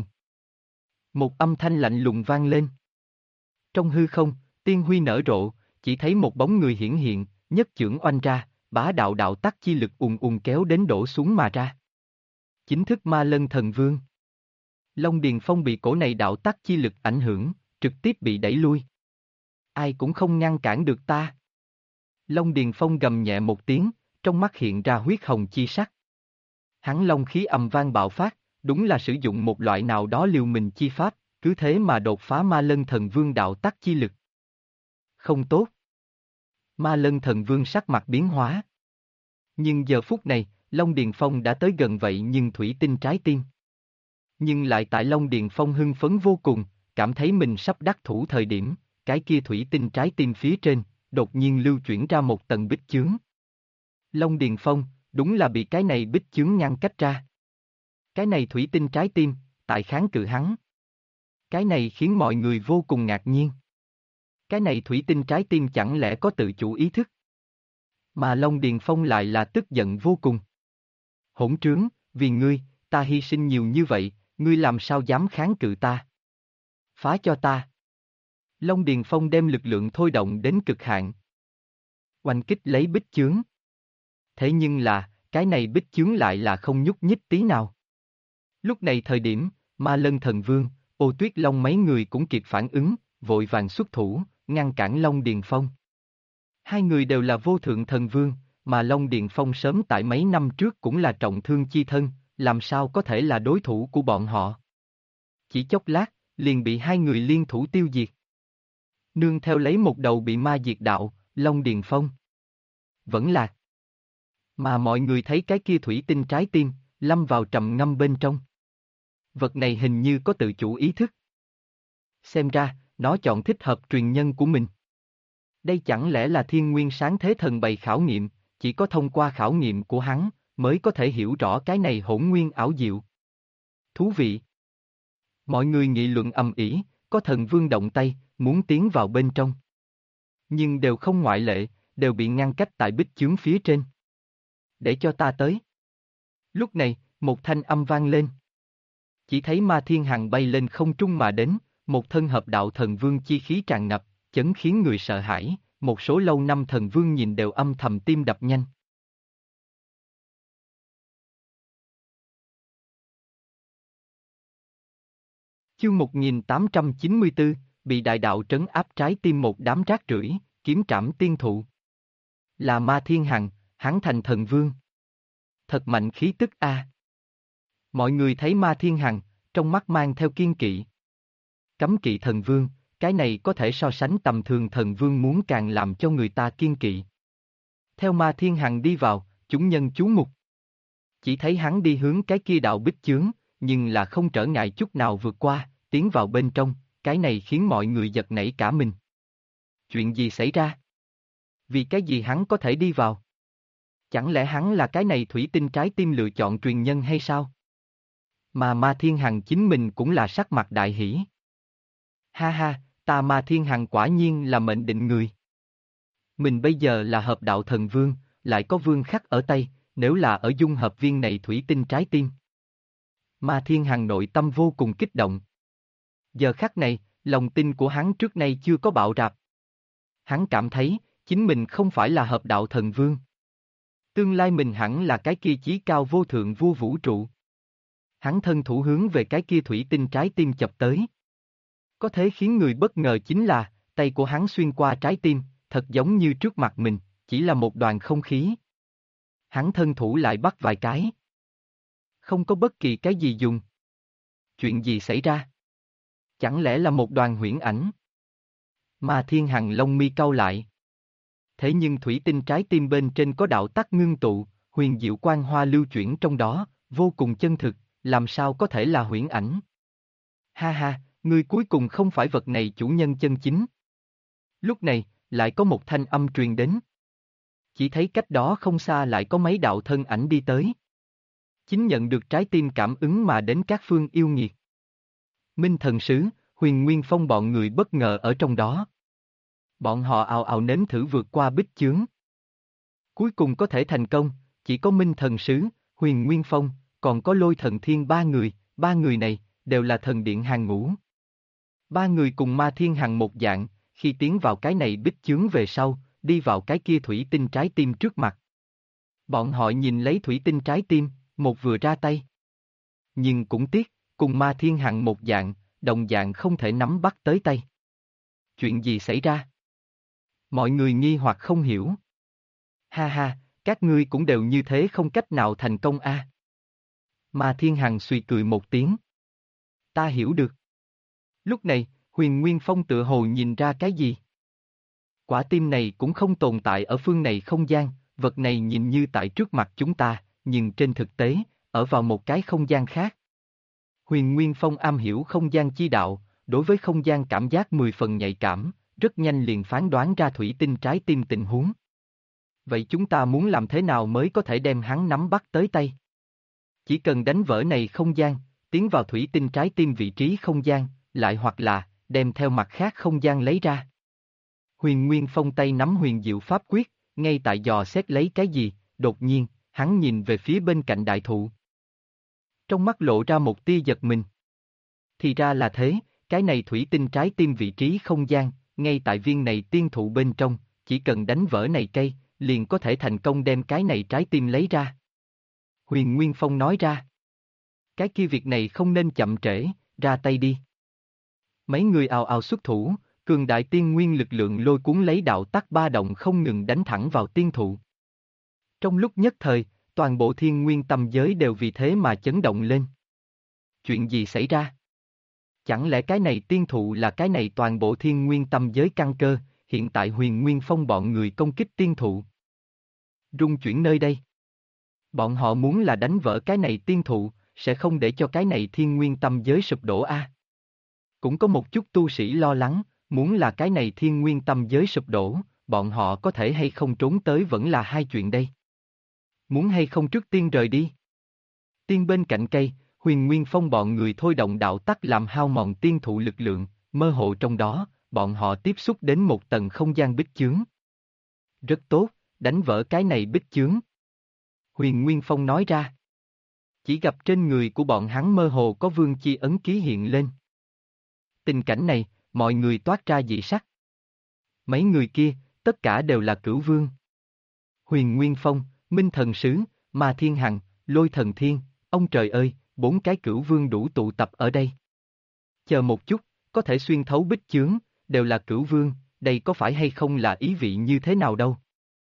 Một âm thanh lạnh lùng vang lên. Trong hư không, tiên huy nở rộ, chỉ thấy một bóng người hiển hiện, nhất chưởng oanh ra, bá đạo đạo tắc chi lực ùn ùn kéo đến đổ xuống mà ra. Chính thức Ma Lân Thần Vương. Long Điền Phong bị cổ này đạo tắc chi lực ảnh hưởng, trực tiếp bị đẩy lui. Ai cũng không ngăn cản được ta. Long Điền Phong gầm nhẹ một tiếng, trong mắt hiện ra huyết hồng chi sắc. Hắn long khí ầm vang bạo phát, đúng là sử dụng một loại nào đó liều mình chi pháp, cứ thế mà đột phá Ma Lân Thần Vương đạo tắc chi lực. Không tốt. Ma Lân Thần Vương sắc mặt biến hóa. Nhưng giờ phút này, Long Điền Phong đã tới gần vậy nhưng thủy tinh trái tim. Nhưng lại tại Long Điền Phong hưng phấn vô cùng, cảm thấy mình sắp đắc thủ thời điểm, cái kia thủy tinh trái tim phía trên, đột nhiên lưu chuyển ra một tầng bích chướng. Long Điền Phong, đúng là bị cái này bích chướng ngăn cách ra. Cái này thủy tinh trái tim, tại kháng cự hắn. Cái này khiến mọi người vô cùng ngạc nhiên. Cái này thủy tinh trái tim chẳng lẽ có tự chủ ý thức? Mà Long Điền Phong lại là tức giận vô cùng. Hỗn trướng, vì ngươi, ta hy sinh nhiều như vậy, ngươi làm sao dám kháng cự ta? Phá cho ta. Long Điền Phong đem lực lượng thôi động đến cực hạn. Oanh kích lấy bích chướng. Thế nhưng là, cái này bích chướng lại là không nhúc nhích tí nào. Lúc này thời điểm, Ma Lân Thần Vương, Ô Tuyết Long mấy người cũng kịp phản ứng, vội vàng xuất thủ, ngăn cản Long Điền Phong. Hai người đều là vô thượng thần vương, mà Long Điền Phong sớm tại mấy năm trước cũng là trọng thương chi thân, làm sao có thể là đối thủ của bọn họ. Chỉ chốc lát, liền bị hai người liên thủ tiêu diệt. Nương theo lấy một đầu bị ma diệt đạo, Long Điền Phong vẫn lạc. Mà mọi người thấy cái kia thủy tinh trái tim, lâm vào trầm ngâm bên trong. Vật này hình như có tự chủ ý thức. Xem ra, nó chọn thích hợp truyền nhân của mình. Đây chẳng lẽ là thiên nguyên sáng thế thần bày khảo nghiệm, chỉ có thông qua khảo nghiệm của hắn, mới có thể hiểu rõ cái này hỗn nguyên ảo diệu. Thú vị. Mọi người nghị luận ầm ĩ, có thần vương động tay, muốn tiến vào bên trong. Nhưng đều không ngoại lệ, đều bị ngăn cách tại bích chướng phía trên. Để cho ta tới. Lúc này, một thanh âm vang lên. Chỉ thấy Ma Thiên Hằng bay lên không trung mà đến, một thân hợp đạo thần vương chi khí tràn ngập, chấn khiến người sợ hãi, một số lâu năm thần vương nhìn đều âm thầm tim đập nhanh. Chương 1894, bị đại đạo trấn áp trái tim một đám rác rưởi, kiếm trảm tiên thụ. Là Ma Thiên Hằng, hắn thành thần vương. Thật mạnh khí tức a. Mọi người thấy Ma Thiên Hằng, trong mắt mang theo kiên kỵ. Cấm kỵ thần vương, cái này có thể so sánh tầm thường thần vương muốn càng làm cho người ta kiên kỵ. Theo Ma Thiên Hằng đi vào, chúng nhân chú mục. Chỉ thấy hắn đi hướng cái kia đạo bích chướng, nhưng là không trở ngại chút nào vượt qua, tiến vào bên trong, cái này khiến mọi người giật nảy cả mình. Chuyện gì xảy ra? Vì cái gì hắn có thể đi vào? Chẳng lẽ hắn là cái này thủy tinh trái tim lựa chọn truyền nhân hay sao? Mà Ma Thiên Hằng chính mình cũng là sắc mặt đại hỷ. Ha ha, ta Ma Thiên Hằng quả nhiên là mệnh định người. Mình bây giờ là hợp đạo thần vương, lại có vương khắc ở tay, nếu là ở dung hợp viên này thủy tinh trái tim. Ma Thiên Hằng nội tâm vô cùng kích động. Giờ khắc này, lòng tin của hắn trước nay chưa có bạo rạp. Hắn cảm thấy, chính mình không phải là hợp đạo thần vương. Tương lai mình hẳn là cái kia chí cao vô thượng vua vũ trụ. Hắn thân thủ hướng về cái kia thủy tinh trái tim chập tới. Có thể khiến người bất ngờ chính là, tay của hắn xuyên qua trái tim, thật giống như trước mặt mình, chỉ là một đoàn không khí. Hắn thân thủ lại bắt vài cái. Không có bất kỳ cái gì dùng. Chuyện gì xảy ra? Chẳng lẽ là một đoàn huyễn ảnh? Mà Thiên Hằng lông mi cau lại. Thế nhưng thủy tinh trái tim bên trên có đạo tắc ngưng tụ, huyền diệu quang hoa lưu chuyển trong đó, vô cùng chân thực, làm sao có thể là huyễn ảnh? Ha ha, ngươi cuối cùng không phải vật này chủ nhân chân chính. Lúc này, lại có một thanh âm truyền đến. Chỉ thấy cách đó không xa lại có mấy đạo thân ảnh đi tới. Chính nhận được trái tim cảm ứng mà đến các phương yêu nghiệt. Minh Thần Sứ, Huyền Nguyên Phong bọn người bất ngờ ở trong đó. Bọn họ ào ào nếm thử vượt qua bích chướng. Cuối cùng có thể thành công, chỉ có Minh Thần Sứ, Huyền Nguyên Phong, còn có Lôi Thần Thiên ba người này, đều là thần điện hàng ngũ. Ba người cùng Ma Thiên Hằng một dạng, khi tiến vào cái này bích chướng về sau, đi vào cái kia thủy tinh trái tim trước mặt. Bọn họ nhìn lấy thủy tinh trái tim, một vừa ra tay. Nhưng cũng tiếc, cùng Ma Thiên Hằng một dạng, đồng dạng không thể nắm bắt tới tay. Chuyện gì xảy ra? Mọi người nghi hoặc không hiểu. Ha ha, các ngươi cũng đều như thế không cách nào thành công a. Ma Thiên Hằng suy cười một tiếng. Ta hiểu được. Lúc này, Huyền Nguyên Phong tựa hồ nhìn ra cái gì? Quả tim này cũng không tồn tại ở phương này không gian, vật này nhìn như tại trước mặt chúng ta, nhưng trên thực tế, ở vào một cái không gian khác. Huyền Nguyên Phong am hiểu không gian chi đạo, đối với không gian cảm giác 10 phần nhạy cảm, rất nhanh liền phán đoán ra thủy tinh trái tim tình huống. Vậy chúng ta muốn làm thế nào mới có thể đem hắn nắm bắt tới tay? Chỉ cần đánh vỡ này không gian, tiến vào thủy tinh trái tim vị trí không gian, lại hoặc là, đem theo mặt khác không gian lấy ra. Huyền Nguyên Phong tay nắm huyền diệu pháp quyết, ngay tại dò xét lấy cái gì, đột nhiên, hắn nhìn về phía bên cạnh đại thụ. Trong mắt lộ ra một tia giật mình. Thì ra là thế, cái này thủy tinh trái tim vị trí không gian, ngay tại viên này tiên thụ bên trong, chỉ cần đánh vỡ này cây, liền có thể thành công đem cái này trái tim lấy ra. Huyền Nguyên Phong nói ra. Cái kia việc này không nên chậm trễ, ra tay đi. Mấy người ào ào xuất thủ, cường đại tiên nguyên lực lượng lôi cuốn lấy đạo tắc ba động không ngừng đánh thẳng vào tiên thụ. Trong lúc nhất thời, toàn bộ thiên nguyên tâm giới đều vì thế mà chấn động lên. Chuyện gì xảy ra? Chẳng lẽ cái này tiên thụ là cái này toàn bộ thiên nguyên tâm giới căn cơ, hiện tại Huyền Nguyên Phong bọn người công kích tiên thụ. Rung chuyển nơi đây. Bọn họ muốn là đánh vỡ cái này tiên thụ, sẽ không để cho cái này thiên nguyên tâm giới sụp đổ a. Cũng có một chút tu sĩ lo lắng, muốn là cái này thiên nguyên tâm giới sụp đổ, bọn họ có thể hay không trốn tới vẫn là hai chuyện đây. Muốn hay không trước tiên rời đi. Tiên bên cạnh cây, Huyền Nguyên Phong bọn người thôi động đạo tắc làm hao mòn tiên thụ lực lượng, mơ hồ trong đó, bọn họ tiếp xúc đến một tầng không gian bích chướng. Rất tốt, đánh vỡ cái này bích chướng. Huyền Nguyên Phong nói ra. Chỉ gặp trên người của bọn hắn mơ hồ có vương chi ấn ký hiện lên. Tình cảnh này, mọi người toát ra dị sắc. Mấy người kia, tất cả đều là cửu vương. Huyền Nguyên Phong, Minh Thần Sứ, Ma Thiên Hằng, Lôi Thần Thiên, ông trời ơi, 4 cái cửu vương đủ tụ tập ở đây. Chờ một chút, có thể xuyên thấu bích chướng, đều là cửu vương, đây có phải hay không là ý vị như thế nào đâu.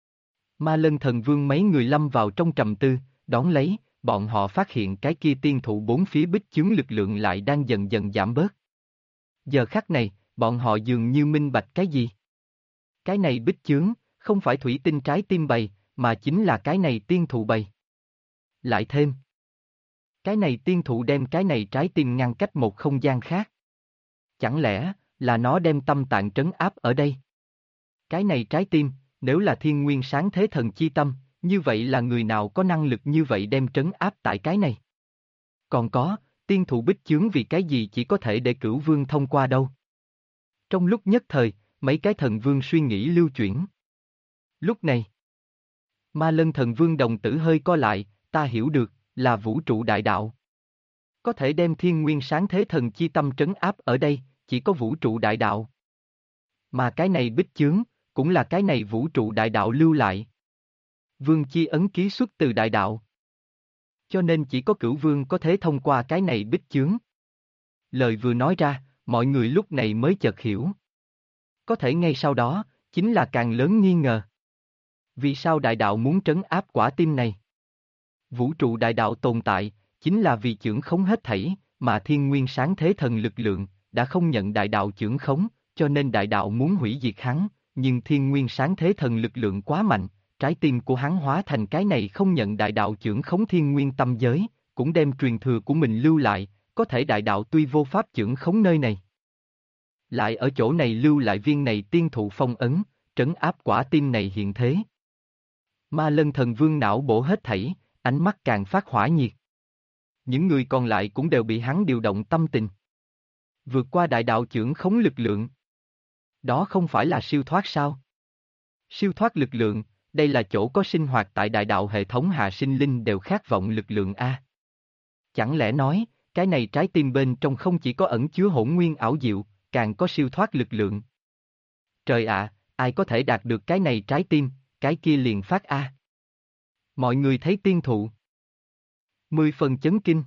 Ma Lân Thần Vương mấy người lâm vào trong trầm tư, đón lấy, bọn họ phát hiện cái kia tiên thụ bốn phía bích chướng lực lượng lại đang dần dần giảm bớt. Giờ khắc này, bọn họ dường như minh bạch cái gì? Cái này bích chướng, không phải thủy tinh trái tim bày, mà chính là cái này tiên thụ bày. Lại thêm, cái này tiên thụ đem cái này trái tim ngăn cách một không gian khác. Chẳng lẽ, là nó đem tâm tạng trấn áp ở đây? Cái này trái tim, nếu là thiên nguyên sáng thế thần chi tâm, như vậy là người nào có năng lực như vậy đem trấn áp tại cái này? Còn có, tiên thụ bích chướng vì cái gì chỉ có thể để cửu vương thông qua đâu? Trong lúc nhất thời, mấy cái thần vương suy nghĩ lưu chuyển. Lúc này, Ma Lân Thần Vương đồng tử hơi co lại, ta hiểu được, là vũ trụ đại đạo. Có thể đem thiên nguyên sáng thế thần chi tâm trấn áp ở đây, chỉ có vũ trụ đại đạo. Mà cái này bích chướng, cũng là cái này vũ trụ đại đạo lưu lại. Vương chi ấn ký xuất từ đại đạo. Cho nên chỉ có cửu vương có thể thông qua cái này bích chướng. Lời vừa nói ra, mọi người lúc này mới chợt hiểu. Có thể ngay sau đó, chính là càng lớn nghi ngờ. Vì sao đại đạo muốn trấn áp quả tim này? Vũ trụ đại đạo tồn tại, chính là vì chưởng khống hết thảy, mà thiên nguyên sáng thế thần lực lượng, đã không nhận đại đạo chưởng khống, cho nên đại đạo muốn hủy diệt hắn, nhưng thiên nguyên sáng thế thần lực lượng quá mạnh, trái tim của hắn hóa thành cái này không nhận đại đạo chưởng khống thiên nguyên tâm giới, cũng đem truyền thừa của mình lưu lại, có thể đại đạo tuy vô pháp chưởng khống nơi này. Lại ở chỗ này lưu lại viên này tiên thụ phong ấn, trấn áp quả tim này hiện thế. Ma Lân Thần Vương não bổ hết thảy, ánh mắt càng phát hỏa nhiệt. Những người còn lại cũng đều bị hắn điều động tâm tình. Vượt qua đại đạo chưởng khống lực lượng. Đó không phải là siêu thoát sao? Siêu thoát lực lượng, đây là chỗ có sinh hoạt tại đại đạo hệ thống hạ sinh linh đều khát vọng lực lượng A. Chẳng lẽ nói, cái này trái tim bên trong không chỉ có ẩn chứa hỗn nguyên ảo diệu, càng có siêu thoát lực lượng. Trời ạ, ai có thể đạt được cái này trái tim, cái kia liền phát A. Mọi người thấy tiên thụ. 10 phần chấn kinh.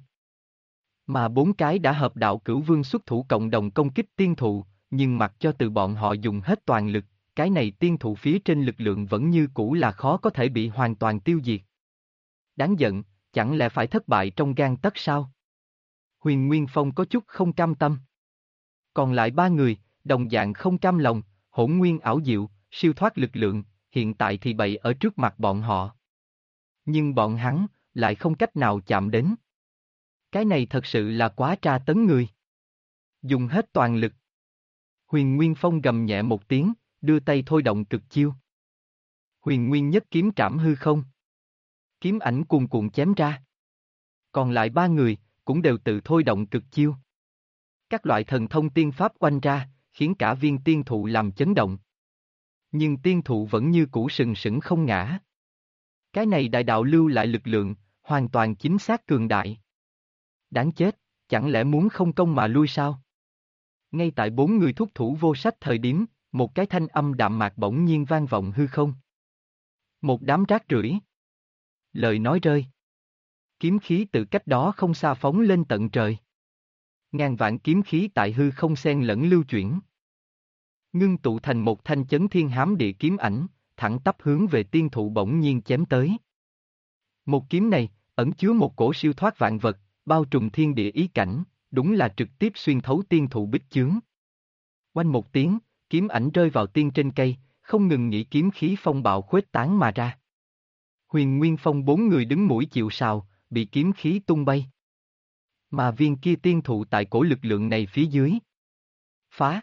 Mà 4 cái đã hợp đạo cửu vương xuất thủ cộng đồng công kích tiên thụ, nhưng mặc cho từ bọn họ dùng hết toàn lực, cái này tiên thụ phía trên lực lượng vẫn như cũ là khó có thể bị hoàn toàn tiêu diệt. Đáng giận, chẳng lẽ phải thất bại trong gang tấc sao? Huyền Nguyên Phong có chút không cam tâm. Còn lại 3 người, đồng dạng không cam lòng, hỗn nguyên ảo diệu, siêu thoát lực lượng, hiện tại thì bày ở trước mặt bọn họ. Nhưng bọn hắn, lại không cách nào chạm đến. Cái này thật sự là quá tra tấn người. Dùng hết toàn lực. Huyền Nguyên Phong gầm nhẹ một tiếng, đưa tay thôi động cực chiêu. Huyền Nguyên nhất kiếm trảm hư không. Kiếm ảnh cuồn cuộn chém ra. Còn lại ba người, cũng đều tự thôi động cực chiêu. Các loại thần thông tiên pháp oanh ra, khiến cả viên tiên thụ làm chấn động. Nhưng tiên thụ vẫn như cũ sừng sững không ngã. Cái này đại đạo lưu lại lực lượng, hoàn toàn chính xác cường đại. Đáng chết, chẳng lẽ muốn không công mà lui sao? Ngay tại bốn người thúc thủ vô sách thời điểm, một cái thanh âm đạm mạc bỗng nhiên vang vọng hư không. Một đám rác rưởi. Lời nói rơi. Kiếm khí từ cách đó không xa phóng lên tận trời. Ngàn vạn kiếm khí tại hư không xen lẫn lưu chuyển. Ngưng tụ thành một thanh chấn thiên hám địa kiếm ảnh, thẳng tắp hướng về tiên thụ bỗng nhiên chém tới. Một kiếm này, ẩn chứa một cổ siêu thoát vạn vật, bao trùm thiên địa ý cảnh, đúng là trực tiếp xuyên thấu tiên thụ bích chướng. Oanh một tiếng, kiếm ảnh rơi vào tiên trên cây, không ngừng nghĩ kiếm khí phong bạo khuếch tán mà ra. Huyền Nguyên Phong bốn người đứng mũi chịu sào, bị kiếm khí tung bay. Mà viên kia tiên thụ tại cổ lực lượng này phía dưới. Phá.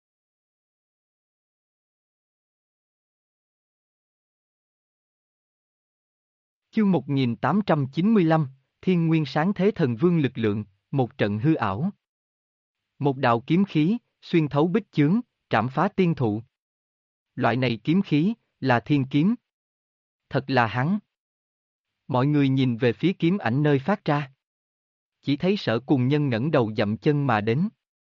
Chương 1895, Thiên Nguyên Sáng Thế Thần Vương lực lượng, một trận hư ảo. Một đạo kiếm khí, xuyên thấu bích chướng, trảm phá tiên thụ. Loại này kiếm khí, là thiên kiếm. Thật là hắn. Mọi người nhìn về phía kiếm ảnh nơi phát ra. Chỉ thấy Sở Cùng Nhân ngẩng đầu dậm chân mà đến.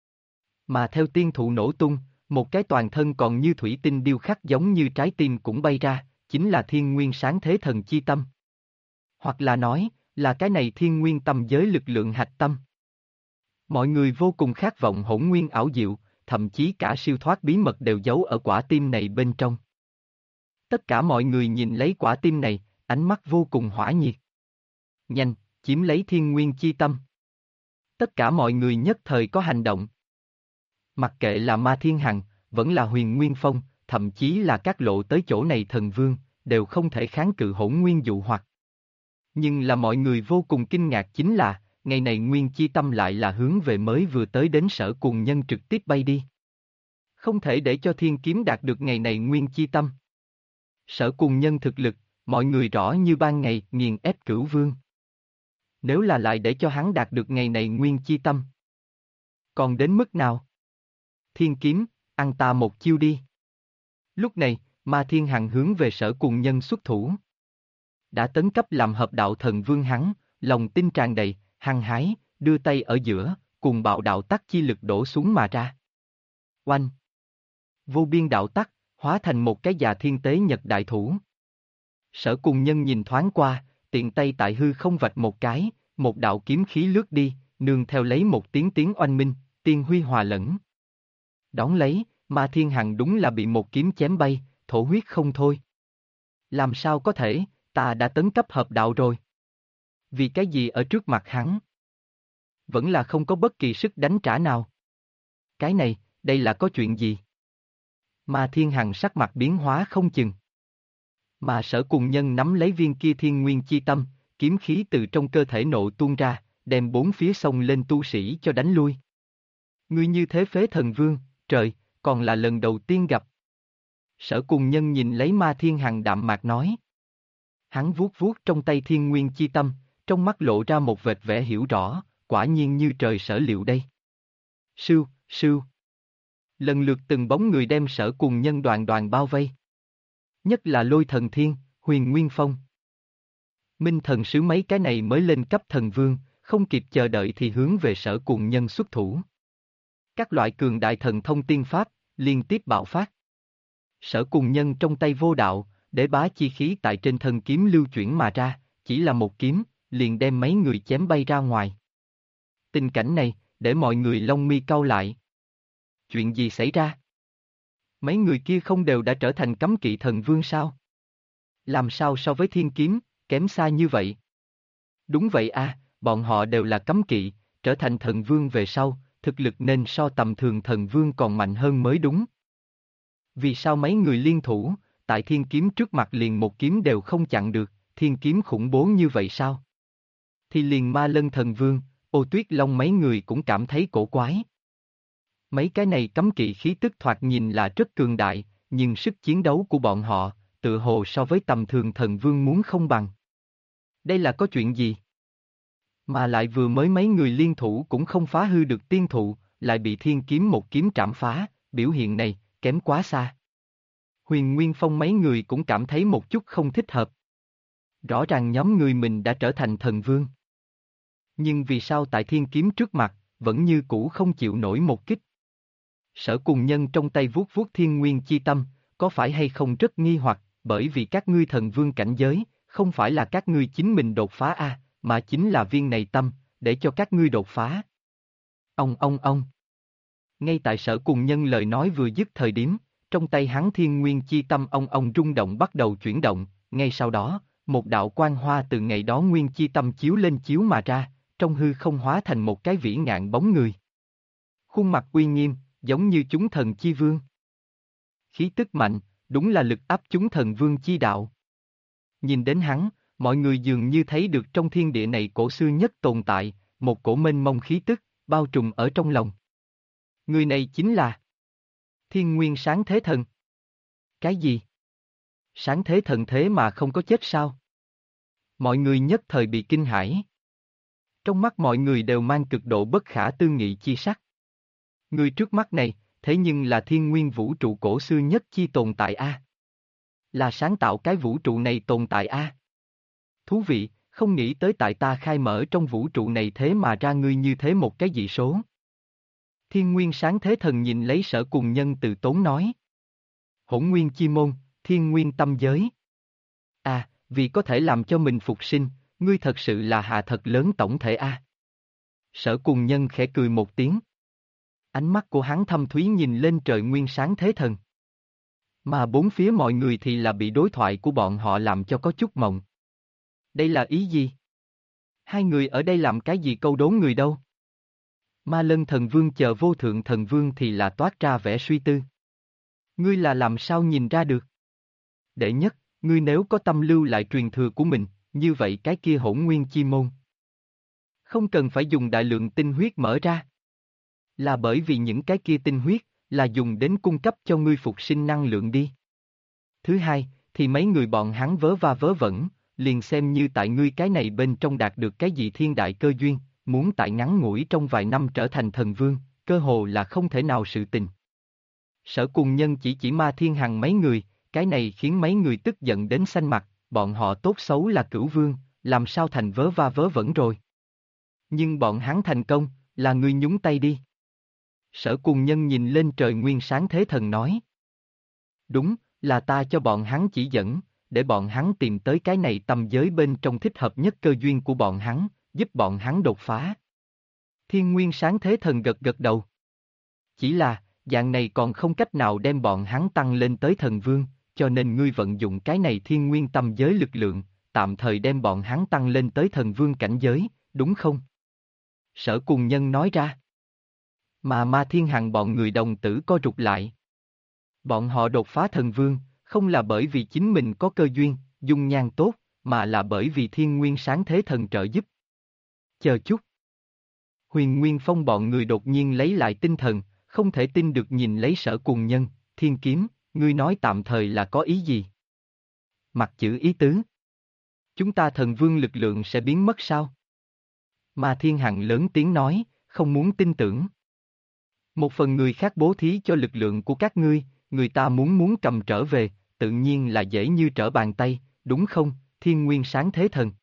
Mà theo tiên thụ nổ tung, một cái toàn thân còn như thủy tinh điêu khắc giống như trái tim cũng bay ra, chính là Thiên Nguyên Sáng Thế Thần Chi Tâm. Hoặc là nói, là cái này thiên nguyên tâm giới lực lượng hạch tâm. Mọi người vô cùng khát vọng hỗn nguyên ảo diệu, thậm chí cả siêu thoát bí mật đều giấu ở quả tim này bên trong. Tất cả mọi người nhìn lấy quả tim này, ánh mắt vô cùng hỏa nhiệt. Nhanh, chiếm lấy thiên nguyên chi tâm. Tất cả mọi người nhất thời có hành động. Mặc kệ là Ma Thiên Hằng, vẫn là Huyền Nguyên Phong, thậm chí là các lộ tới chỗ này thần vương, đều không thể kháng cự hỗn nguyên dụ hoặc. Nhưng là mọi người vô cùng kinh ngạc chính là, ngày này nguyên chi tâm lại là hướng về mới vừa tới đến Sở Cùng Nhân trực tiếp bay đi. Không thể để cho thiên kiếm đạt được ngày này nguyên chi tâm. Sở Cùng Nhân thực lực, mọi người rõ như ban ngày nghiền ép Cửu Vương. Nếu là lại để cho hắn đạt được ngày này nguyên chi tâm. Còn đến mức nào? Thiên kiếm, ăn ta một chiêu đi. Lúc này, Ma Thiên Hằng hướng về Sở Cùng Nhân xuất thủ. Đã tấn cấp làm hợp đạo thần vương hắn, lòng tin tràn đầy, hăng hái, đưa tay ở giữa, cùng bạo đạo tắc chi lực đổ xuống mà ra. Oanh! Vô biên đạo tắc, hóa thành một cái già thiên tế nhật đại thủ. Sở Cùng Nhân nhìn thoáng qua, tiện tay tại hư không vạch một cái, một đạo kiếm khí lướt đi, nương theo lấy một tiếng tiếng oanh minh, tiên huy hòa lẫn. Đón lấy, Ma Thiên Hằng đúng là bị một kiếm chém bay, thổ huyết không thôi. Làm sao có thể, ta đã tấn cấp hợp đạo rồi. Vì cái gì ở trước mặt hắn? Vẫn là không có bất kỳ sức đánh trả nào. Cái này, đây là có chuyện gì? Ma Thiên Hằng sắc mặt biến hóa không chừng. Mà Sở Cùng Nhân nắm lấy viên kia thiên nguyên chi tâm, kiếm khí từ trong cơ thể nộ tuôn ra, đem bốn phía sông lên tu sĩ cho đánh lui. Ngươi như thế phế thần vương, trời, còn là lần đầu tiên gặp. Sở Cùng Nhân nhìn lấy Ma Thiên Hằng đạm mạc nói. Hắn vuốt vuốt trong tay thiên nguyên chi tâm, trong mắt lộ ra một vệt vẻ hiểu rõ, quả nhiên như trời sở liệu đây. Sưu, sưu. Lần lượt từng bóng người đem Sở Cùng Nhân đoàn đoàn bao vây. Nhất là Lôi Thần Thiên, Huyền Nguyên Phong. Minh Thần Sứ mấy cái này mới lên cấp thần vương, không kịp chờ đợi thì hướng về Sở Cùng Nhân xuất thủ. Các loại cường đại thần thông tiên pháp, liên tiếp bạo phát. Sở Cùng Nhân trong tay vô đạo, để bá chi khí tại trên thân kiếm lưu chuyển mà ra, chỉ là một kiếm, liền đem mấy người chém bay ra ngoài. Tình cảnh này, để mọi người lông mi cau lại. Chuyện gì xảy ra? Mấy người kia không đều đã trở thành cấm kỵ thần vương sao? Làm sao so với thiên kiếm, kém xa như vậy? Đúng vậy à, bọn họ đều là cấm kỵ, trở thành thần vương về sau, thực lực nên so tầm thường thần vương còn mạnh hơn mới đúng. Vì sao mấy người liên thủ, tại thiên kiếm trước mặt liền một kiếm đều không chặn được, thiên kiếm khủng bố như vậy sao? Thì liền Ma Lân Thần Vương, Ô Tuyết Long mấy người cũng cảm thấy cổ quái. Mấy cái này cấm kỵ khí tức thoạt nhìn là rất cường đại, nhưng sức chiến đấu của bọn họ, tự hồ so với tầm thường thần vương muốn không bằng. Đây là có chuyện gì? Mà lại vừa mới mấy người liên thủ cũng không phá hư được tiên thụ, lại bị thiên kiếm một kiếm trảm phá, biểu hiện này, kém quá xa. Huyền Nguyên Phong mấy người cũng cảm thấy một chút không thích hợp. Rõ ràng nhóm người mình đã trở thành thần vương. Nhưng vì sao tại thiên kiếm trước mặt, vẫn như cũ không chịu nổi một kích? Sở Cùng Nhân trong tay vuốt vuốt thiên nguyên chi tâm, có phải hay không rất nghi hoặc, bởi vì các ngươi thần vương cảnh giới, không phải là các ngươi chính mình đột phá mà chính là viên này tâm, để cho các ngươi đột phá. Ông. Ngay tại Sở Cùng Nhân lời nói vừa dứt thời điểm, trong tay hắn thiên nguyên chi tâm ông rung động bắt đầu chuyển động, ngay sau đó, một đạo quang hoa từ ngày đó nguyên chi tâm chiếu lên chiếu mà ra, trong hư không hóa thành một cái vĩ ngạn bóng người. Khuôn mặt uy nghiêm, giống như chúng thần chi vương. Khí tức mạnh, đúng là lực áp chúng thần vương chi đạo. Nhìn đến hắn, mọi người dường như thấy được trong thiên địa này cổ xưa nhất tồn tại, một cổ mênh mông khí tức, bao trùm ở trong lòng. Người này chính là Thiên Nguyên Sáng Thế Thần. Cái gì? Sáng Thế Thần thế mà không có chết sao? Mọi người nhất thời bị kinh hãi. Trong mắt mọi người đều mang cực độ bất khả tư nghị chi sắc. Người trước mắt này, thế nhưng là thiên nguyên vũ trụ cổ xưa nhất chi tồn tại Là sáng tạo cái vũ trụ này tồn tại Thú vị, không nghĩ tới tại ta khai mở trong vũ trụ này thế mà ra ngươi như thế một cái dị số. Thiên Nguyên Sáng Thế Thần nhìn lấy Sở Cùng Nhân từ tốn nói. Hỗn Nguyên Chi Môn, Thiên Nguyên Tâm Giới. Vì có thể làm cho mình phục sinh, ngươi thật sự là hạ thật lớn tổng thể Sở Cùng Nhân khẽ cười một tiếng. Ánh mắt của hắn thâm thúy nhìn lên trời Nguyên Sáng Thế Thần. Mà bốn phía mọi người thì là bị đối thoại của bọn họ làm cho có chút mộng. Đây là ý gì? Hai người ở đây làm cái gì câu đố người đâu? Ma Lân Thần Vương chờ Vô Thượng Thần Vương thì là toát ra vẻ suy tư. Ngươi là làm sao nhìn ra được? Đệ nhất, ngươi nếu có tâm lưu lại truyền thừa của mình, như vậy cái kia hỗn nguyên chi môn. Không cần phải dùng đại lượng tinh huyết mở ra. Là bởi vì những cái kia tinh huyết, là dùng đến cung cấp cho ngươi phục sinh năng lượng đi. Thứ hai, thì mấy người bọn hắn vớ va vớ vẩn, liền xem như tại ngươi cái này bên trong đạt được cái gì thiên đại cơ duyên, muốn tại ngắn ngủi trong vài năm trở thành thần vương, cơ hồ là không thể nào sự tình. Sở Cùng Nhân chỉ Ma Thiên Hằng mấy người, cái này khiến mấy người tức giận đến xanh mặt, bọn họ tốt xấu là cửu vương, làm sao thành vớ va vớ vẩn rồi. Nhưng bọn hắn thành công, là ngươi nhúng tay đi. Sở Cùng Nhân nhìn lên trời Nguyên Sáng Thế Thần nói. Đúng, là ta cho bọn hắn chỉ dẫn, để bọn hắn tìm tới cái này tâm giới bên trong thích hợp nhất cơ duyên của bọn hắn, giúp bọn hắn đột phá. Thiên Nguyên Sáng Thế Thần gật gật đầu. Chỉ là, dạng này còn không cách nào đem bọn hắn tăng lên tới thần vương, cho nên ngươi vận dụng cái này thiên nguyên tâm giới lực lượng, tạm thời đem bọn hắn tăng lên tới thần vương cảnh giới, đúng không? Sở Cùng Nhân nói ra. Mà Ma Thiên Hằng bọn người đồng tử co rụt lại. Bọn họ đột phá thần vương, không là bởi vì chính mình có cơ duyên, dung nhan tốt, mà là bởi vì thiên nguyên sáng thế thần trợ giúp. Chờ chút. Huyền Nguyên Phong bọn người đột nhiên lấy lại tinh thần, không thể tin được nhìn lấy Sở Cùng Nhân, thiên kiếm, ngươi nói tạm thời là có ý gì? Mặt chữ ý tứ. Chúng ta thần vương lực lượng sẽ biến mất sao? Ma Thiên Hằng lớn tiếng nói, không muốn tin tưởng. Một phần người khác bố thí cho lực lượng của các ngươi, người ta muốn cầm trở về, tự nhiên là dễ như trở bàn tay, đúng không, Thiên Nguyên Sáng Thế Thần?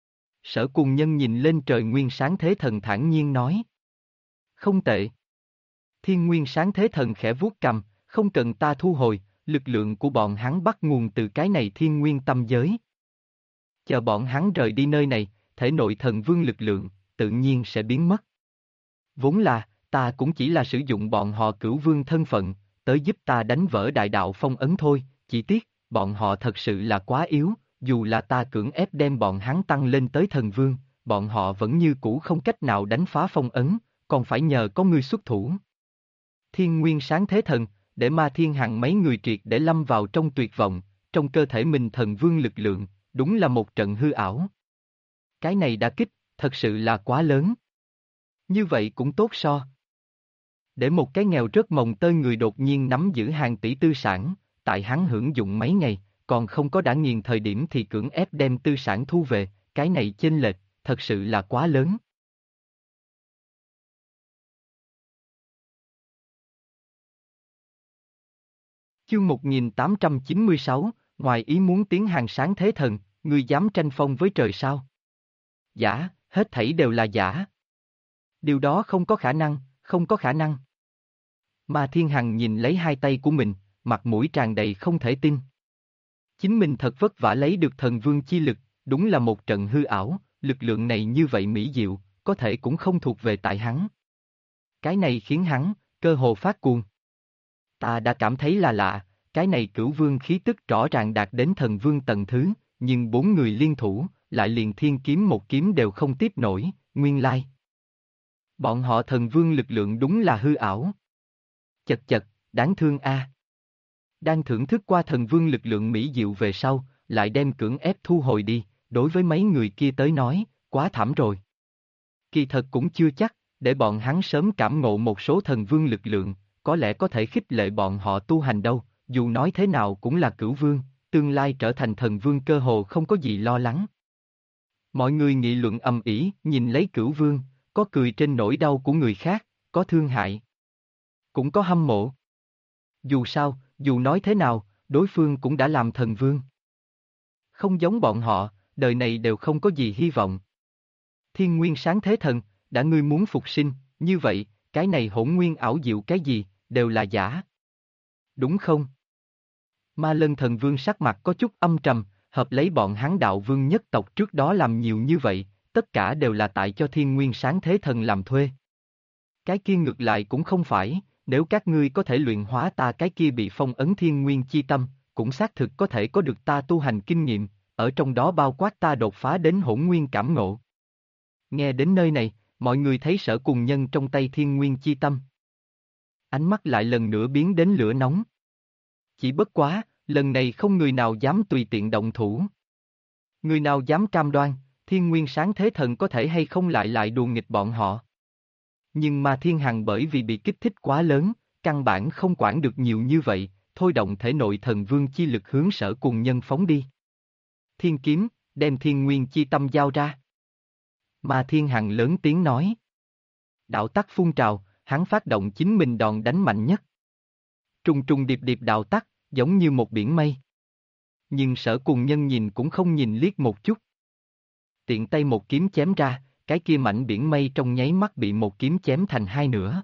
Sở Cùng Nhân nhìn lên trời Nguyên Sáng Thế Thần thản nhiên nói. Không tệ. Thiên Nguyên Sáng Thế Thần khẽ vuốt cầm, không cần ta thu hồi, lực lượng của bọn hắn bắt nguồn từ cái này thiên nguyên tâm giới. Chờ bọn hắn rời đi nơi này, thể nội thần vương lực lượng, tự nhiên sẽ biến mất. Vốn là, ta cũng chỉ là sử dụng bọn họ cửu vương thân phận, tới giúp ta đánh vỡ đại đạo phong ấn thôi, chỉ tiếc, bọn họ thật sự là quá yếu, dù là ta cưỡng ép đem bọn hắn tăng lên tới thần vương, bọn họ vẫn như cũ không cách nào đánh phá phong ấn, còn phải nhờ có ngươi xuất thủ. Thiên Nguyên Sáng Thế Thần, để Ma Thiên Hằng mấy người triệt để lâm vào trong tuyệt vọng, trong cơ thể mình thần vương lực lượng, đúng là một trận hư ảo. Cái này đả kích, thật sự là quá lớn. Như vậy cũng tốt so. Để một cái nghèo rớt mồng tơi người đột nhiên nắm giữ hàng tỷ tư sản, tại hắn hưởng dụng mấy ngày, còn không có đã nghiền thời điểm thì cưỡng ép đem tư sản thu về, cái này chênh lệch, thật sự là quá lớn. Chương 1896, ngoài ý muốn tiến hàng sáng thế thần, ngươi dám tranh phong với trời sao? Giả, hết thảy đều là giả. Điều đó không có khả năng, không có khả năng. Ma Thiên Hằng nhìn lấy hai tay của mình, mặt mũi tràn đầy không thể tin. Chính mình thật vất vả lấy được thần vương chi lực, đúng là một trận hư ảo, lực lượng này như vậy mỹ diệu, có thể cũng không thuộc về tại hắn. Cái này khiến hắn, cơ hồ phát cuồng. Ta đã cảm thấy là lạ, cái này cửu vương khí tức rõ ràng đạt đến thần vương tầng thứ, nhưng bốn người liên thủ, lại liền thiên kiếm một kiếm đều không tiếp nổi, nguyên lai. Bọn họ thần vương lực lượng đúng là hư ảo. Chật chật, đáng thương a. Đang thưởng thức qua thần vương lực lượng mỹ diệu về sau, lại đem cưỡng ép thu hồi đi, đối với mấy người kia tới nói, quá thảm rồi. Kỳ thật cũng chưa chắc, để bọn hắn sớm cảm ngộ một số thần vương lực lượng, có lẽ có thể khích lệ bọn họ tu hành đâu, dù nói thế nào cũng là cửu vương, tương lai trở thành thần vương cơ hồ không có gì lo lắng. Mọi người nghị luận ầm ĩ, nhìn lấy cửu vương, có cười trên nỗi đau của người khác, có thương hại, cũng có hâm mộ. Dù sao, dù nói thế nào, đối phương cũng đã làm thần vương. Không giống bọn họ, đời này đều không có gì hy vọng. Thiên nguyên sáng thế thần, đã ngươi muốn phục sinh, như vậy, cái này hỗn nguyên ảo diệu cái gì, đều là giả. Đúng không? Ma Lân thần vương sắc mặt có chút âm trầm, hợp lấy bọn hắn đạo vương nhất tộc trước đó làm nhiều như vậy, tất cả đều là tại cho thiên nguyên sáng thế thần làm thuê. Cái kia ngược lại cũng không phải, nếu các ngươi có thể luyện hóa ta cái kia bị phong ấn thiên nguyên chi tâm, cũng xác thực có thể có được ta tu hành kinh nghiệm, ở trong đó bao quát ta đột phá đến hỗn nguyên cảm ngộ. Nghe đến nơi này, mọi người thấy Sở Cùng Nhân trong tay thiên nguyên chi tâm. Ánh mắt lại lần nữa biến đến lửa nóng. Chỉ bất quá, lần này không người nào dám tùy tiện động thủ. Người nào dám cam đoan, thiên nguyên sáng thế thần có thể hay không lại đùa nghịch bọn họ. Nhưng mà Thiên Hằng bởi vì bị kích thích quá lớn, căn bản không quản được nhiều như vậy, thôi động thể nội thần vương chi lực hướng Sở Cùng Nhân phóng đi. Thiên kiếm, đem thiên nguyên chi tâm giao ra. Mà Thiên Hằng lớn tiếng nói. Đạo tắc phun trào, hắn phát động chính mình đòn đánh mạnh nhất. Trùng trùng điệp điệp đạo tắc, giống như một biển mây. Nhưng Sở Cùng Nhân nhìn cũng không nhìn liếc một chút. Tiện tay một kiếm chém ra, cái kia mảnh biển mây trong nháy mắt bị một kiếm chém thành hai nửa.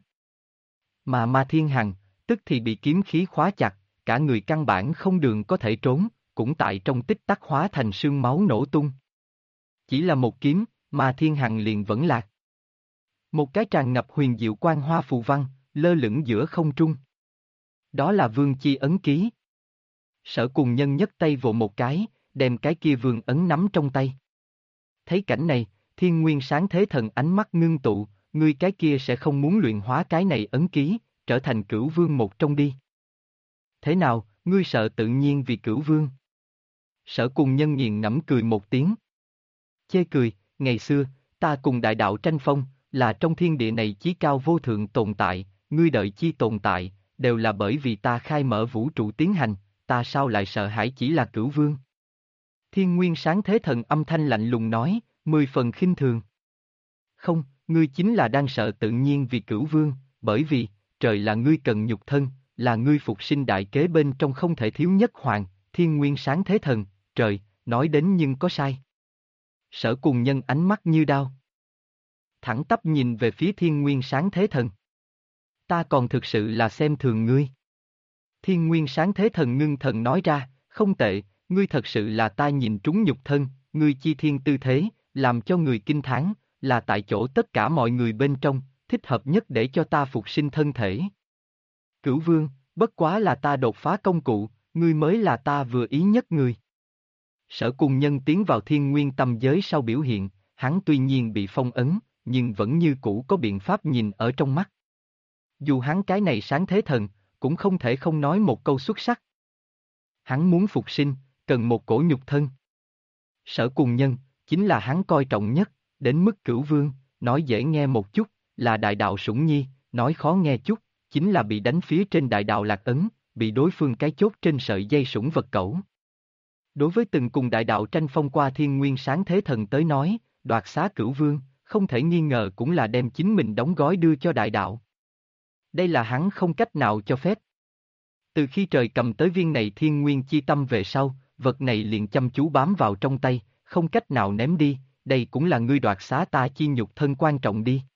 Mà Ma Thiên Hằng, tức thì bị kiếm khí khóa chặt, cả người căn bản không đường có thể trốn, cũng tại trong tích tắc hóa thành sương máu nổ tung. Chỉ là một kiếm, Ma Thiên Hằng liền vẫn lạc. Một cái tràn ngập huyền diệu quang hoa phù văn, lơ lửng giữa không trung. Đó là vương chi ấn ký. Sở Cùng Nhân nhấc tay vồ một cái, đem cái kia vương ấn nắm trong tay. Thấy cảnh này, Thiên Nguyên sáng thế thần ánh mắt ngưng tụ, ngươi cái kia sẽ không muốn luyện hóa cái này ấn ký, trở thành cửu vương một trong đi. Thế nào, ngươi sợ tự nhiên vì cửu vương? Sở Cùng Nhân nghiền ngẫm cười một tiếng. Chê cười, ngày xưa, ta cùng đại đạo tranh phong, là trong thiên địa này chí cao vô thượng tồn tại, ngươi đợi chi tồn tại, đều là bởi vì ta khai mở vũ trụ tiến hành, ta sao lại sợ hãi chỉ là cửu vương? Thiên Nguyên sáng thế thần âm thanh lạnh lùng nói, 10 phần khinh thường. Không, ngươi chính là đang sợ tự nhiên vì cửu vương, bởi vì, trời là ngươi cần nhục thân, là ngươi phục sinh đại kế bên trong không thể thiếu nhất hoàng, Thiên Nguyên sáng thế thần, trời, nói đến nhưng có sai. Sở Cùng Nhân ánh mắt như đao. Thẳng tắp nhìn về phía Thiên Nguyên sáng thế thần. Ta còn thực sự là xem thường ngươi. Thiên Nguyên sáng thế thần ngưng thần nói ra, không tệ, ngươi thật sự là ta nhìn trúng nhục thân, ngươi chi thiên tư thế, làm cho người kinh thán, là tại chỗ tất cả mọi người bên trong, thích hợp nhất để cho ta phục sinh thân thể. Cửu vương, bất quá là ta đột phá công cụ, ngươi mới là ta vừa ý nhất người. Sở Cùng Nhân tiến vào thiên nguyên tâm giới sau biểu hiện, hắn tuy nhiên bị phong ấn, nhưng vẫn như cũ có biện pháp nhìn ở trong mắt. Dù hắn cái này sáng thế thần, cũng không thể không nói một câu xuất sắc. Hắn muốn phục sinh, cần một cổ nhục thân. Sở Cùng Nhân, chính là hắn coi trọng nhất, đến mức Cửu Vương, nói dễ nghe một chút, là đại đạo sủng nhi, nói khó nghe chút, chính là bị đánh phía trên đại đạo lạc ấn, bị đối phương cái chốt trên sợi dây sủng vật cẩu. Đối với từng cùng đại đạo tranh phong qua Thiên Nguyên Sáng Thế Thần tới nói, đoạt xá Cửu Vương, không thể nghi ngờ cũng là đem chính mình đóng gói đưa cho đại đạo. Đây là hắn không cách nào cho phép. Từ khi trời cầm tới viên này Thiên Nguyên Chi Tâm về sau, vật này liền chăm chú bám vào trong tay, không cách nào ném đi, đây cũng là ngươi đoạt xá ta chi nhục thân quan trọng đi.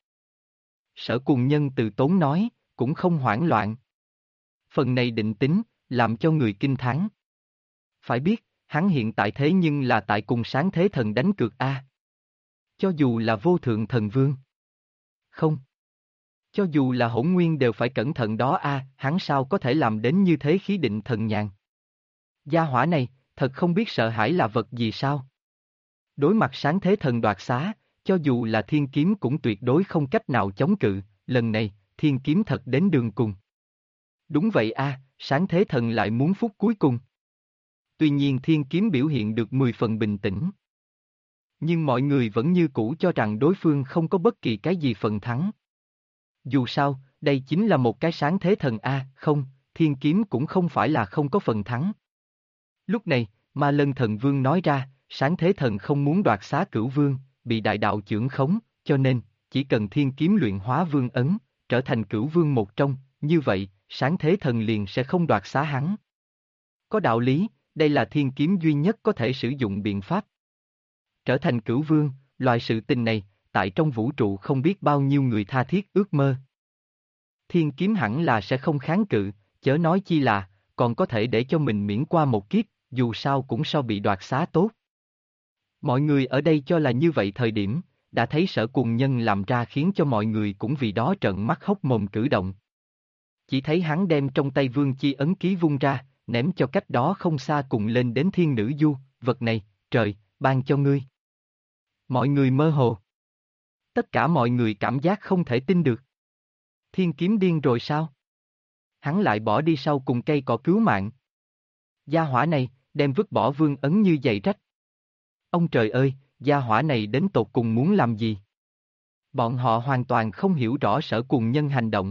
Sở Cùng Nhân từ tốn nói, cũng không hoảng loạn. Phần này định tính, làm cho người kinh thán. Phải biết, hắn hiện tại thế nhưng là tại cùng Sáng Thế Thần đánh cược a. Cho dù là vô thượng thần vương. Không. Cho dù là hỗn nguyên đều phải cẩn thận đó a, hắn sao có thể làm đến như thế khí định thần nhàn. Gia hỏa này, thật không biết sợ hãi là vật gì sao. Đối mặt Sáng Thế Thần đoạt xá, cho dù là thiên kiếm cũng tuyệt đối không cách nào chống cự, lần này, thiên kiếm thật đến đường cùng. Đúng vậy a, Sáng Thế Thần lại muốn phút cuối cùng. Tuy nhiên thiên kiếm biểu hiện được 10 phần bình tĩnh. Nhưng mọi người vẫn như cũ cho rằng đối phương không có bất kỳ cái gì phần thắng. Dù sao, đây chính là một cái Sáng Thế Thần a, không, thiên kiếm cũng không phải là không có phần thắng. Lúc này, Ma Lân Thần Vương nói ra, Sáng Thế Thần không muốn đoạt xá Cửu Vương, bị đại đạo chưởng khống, cho nên, chỉ cần thiên kiếm luyện hóa vương ấn, trở thành Cửu Vương một trong, như vậy, Sáng Thế Thần liền sẽ không đoạt xá hắn. Có đạo lý, đây là thiên kiếm duy nhất có thể sử dụng biện pháp. Trở thành Cửu Vương, loại sự tình này, tại trong vũ trụ không biết bao nhiêu người tha thiết ước mơ. Thiên kiếm hẳn là sẽ không kháng cự, chớ nói chi là, còn có thể để cho mình miễn qua một kiếp, dù sao cũng so bị đoạt xá tốt. Mọi người ở đây cho là như vậy thời điểm, đã thấy Sở Cùng Nhân làm ra khiến cho mọi người cũng vì đó trợn mắt hốc mồm cử động. Chỉ thấy hắn đem trong tay vương chi ấn ký vung ra, ném cho cách đó không xa cùng lên đến thiên nữ du, vật này, trời, ban cho ngươi. Mọi người mơ hồ. Tất cả mọi người cảm giác không thể tin được. Thiên kiếm điên rồi sao? Hắn lại bỏ đi sau cùng cây cỏ cứu mạng. Gia hỏa này, đem vứt bỏ vương ấn như giày rách. Ông trời ơi, gia hỏa này đến tột cùng muốn làm gì? Bọn họ hoàn toàn không hiểu rõ Sở Cùng Nhân hành động.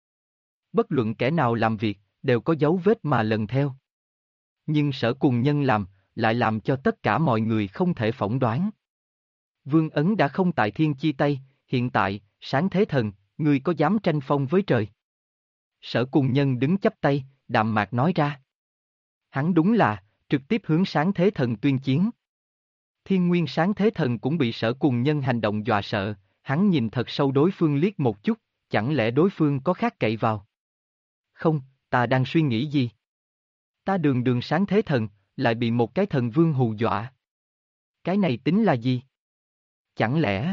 Bất luận kẻ nào làm việc, đều có dấu vết mà lần theo. Nhưng Sở Cùng Nhân làm, lại làm cho tất cả mọi người không thể phỏng đoán. Vương ấn đã không tại thiên chi tay, hiện tại, Sáng Thế Thần, ngươi có dám tranh phong với trời? Sở Cùng Nhân đứng chắp tay, đạm mạc nói ra. Hắn đúng là, trực tiếp hướng Sáng Thế Thần tuyên chiến. Thiên Nguyên Sáng Thế Thần cũng bị Sở Cùng Nhân hành động dọa sợ, hắn nhìn thật sâu đối phương liếc một chút, chẳng lẽ đối phương có khác cậy vào? Không, ta đang suy nghĩ gì? Ta đường đường Sáng Thế Thần, lại bị một cái thần vương hù dọa. Cái này tính là gì? Chẳng lẽ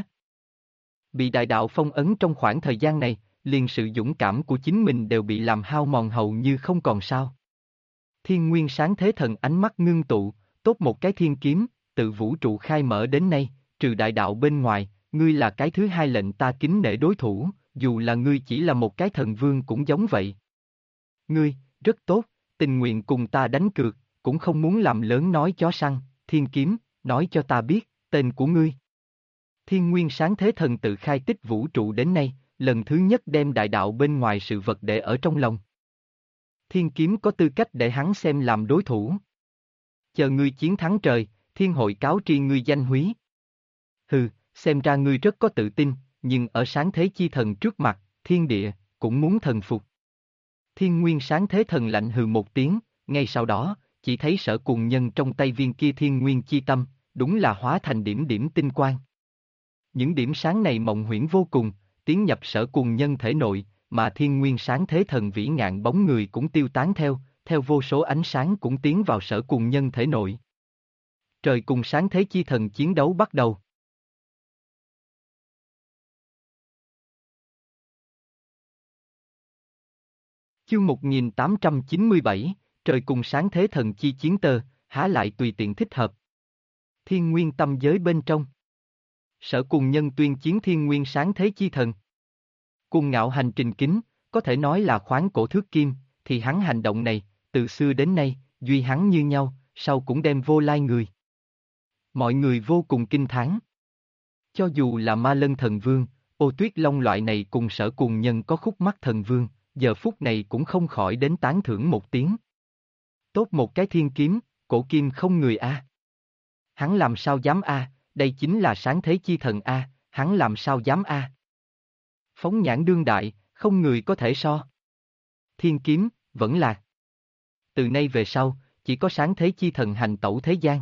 bị đại đạo phong ấn trong khoảng thời gian này, liền sự dũng cảm của chính mình đều bị làm hao mòn hầu như không còn sao? Thiên Nguyên Sáng Thế Thần ánh mắt ngưng tụ, tốt một cái thiên kiếm, từ vũ trụ khai mở đến nay, trừ đại đạo bên ngoài, ngươi là cái thứ hai lệnh ta kính nể đối thủ, dù là ngươi chỉ là một cái thần vương cũng giống vậy. Ngươi, rất tốt, tình nguyện cùng ta đánh cược, cũng không muốn làm lớn nói chó săn, thiên kiếm, nói cho ta biết, tên của ngươi. Thiên Nguyên Sáng Thế Thần tự khai tích vũ trụ đến nay, lần thứ nhất đem đại đạo bên ngoài sự vật để ở trong lòng. Thiên kiếm có tư cách để hắn xem làm đối thủ. Chờ ngươi chiến thắng trời, thiên hội cáo tri ngươi danh húy. Hừ, xem ra ngươi rất có tự tin, nhưng ở Sáng Thế Chi Thần trước mặt, thiên địa, cũng muốn thần phục. Thiên Nguyên Sáng Thế Thần lạnh hừ một tiếng, ngay sau đó, chỉ thấy Sở Cùng Nhân trong tay viên kia Thiên Nguyên Chi Tâm, đúng là hóa thành điểm điểm tinh quang. Những điểm sáng này mộng huyễn vô cùng, tiến nhập Sở Cùng Nhân thể nội, mà Thiên Nguyên Sáng Thế Thần vĩ ngạn bóng người cũng tiêu tán theo vô số ánh sáng cũng tiến vào Sở Cùng Nhân thể nội. Trời cùng Sáng Thế Chi Thần chiến đấu bắt đầu. Chương 1897, Trời cùng Sáng Thế Thần chi chiến tơ, há lại tùy tiện thích hợp. Thiên Nguyên Tâm Giới bên trong. Sở Cùng Nhân tuyên chiến Thiên Nguyên Sáng Thế Chi Thần. Cùng ngạo hành trình kính, có thể nói là khoáng cổ thước kim, thì hắn hành động này, từ xưa đến nay, duy hắn như nhau, sau cũng đem vô lai người. Mọi người vô cùng kinh thán. Cho dù là Ma Lân Thần Vương, Ô Tuyết Long loại này cùng Sở Cùng Nhân có khúc mắc thần vương, giờ phút này cũng không khỏi đến tán thưởng một tiếng. Tốt một cái thiên kiếm, cổ kim không người a. Hắn làm sao dám a, đây chính là sáng thế chi thần a, hắn làm sao dám a. Phóng nhãn đương đại, không người có thể so. Thiên kiếm, vẫn là. Từ nay về sau, chỉ có sáng thế chi thần hành tẩu thế gian.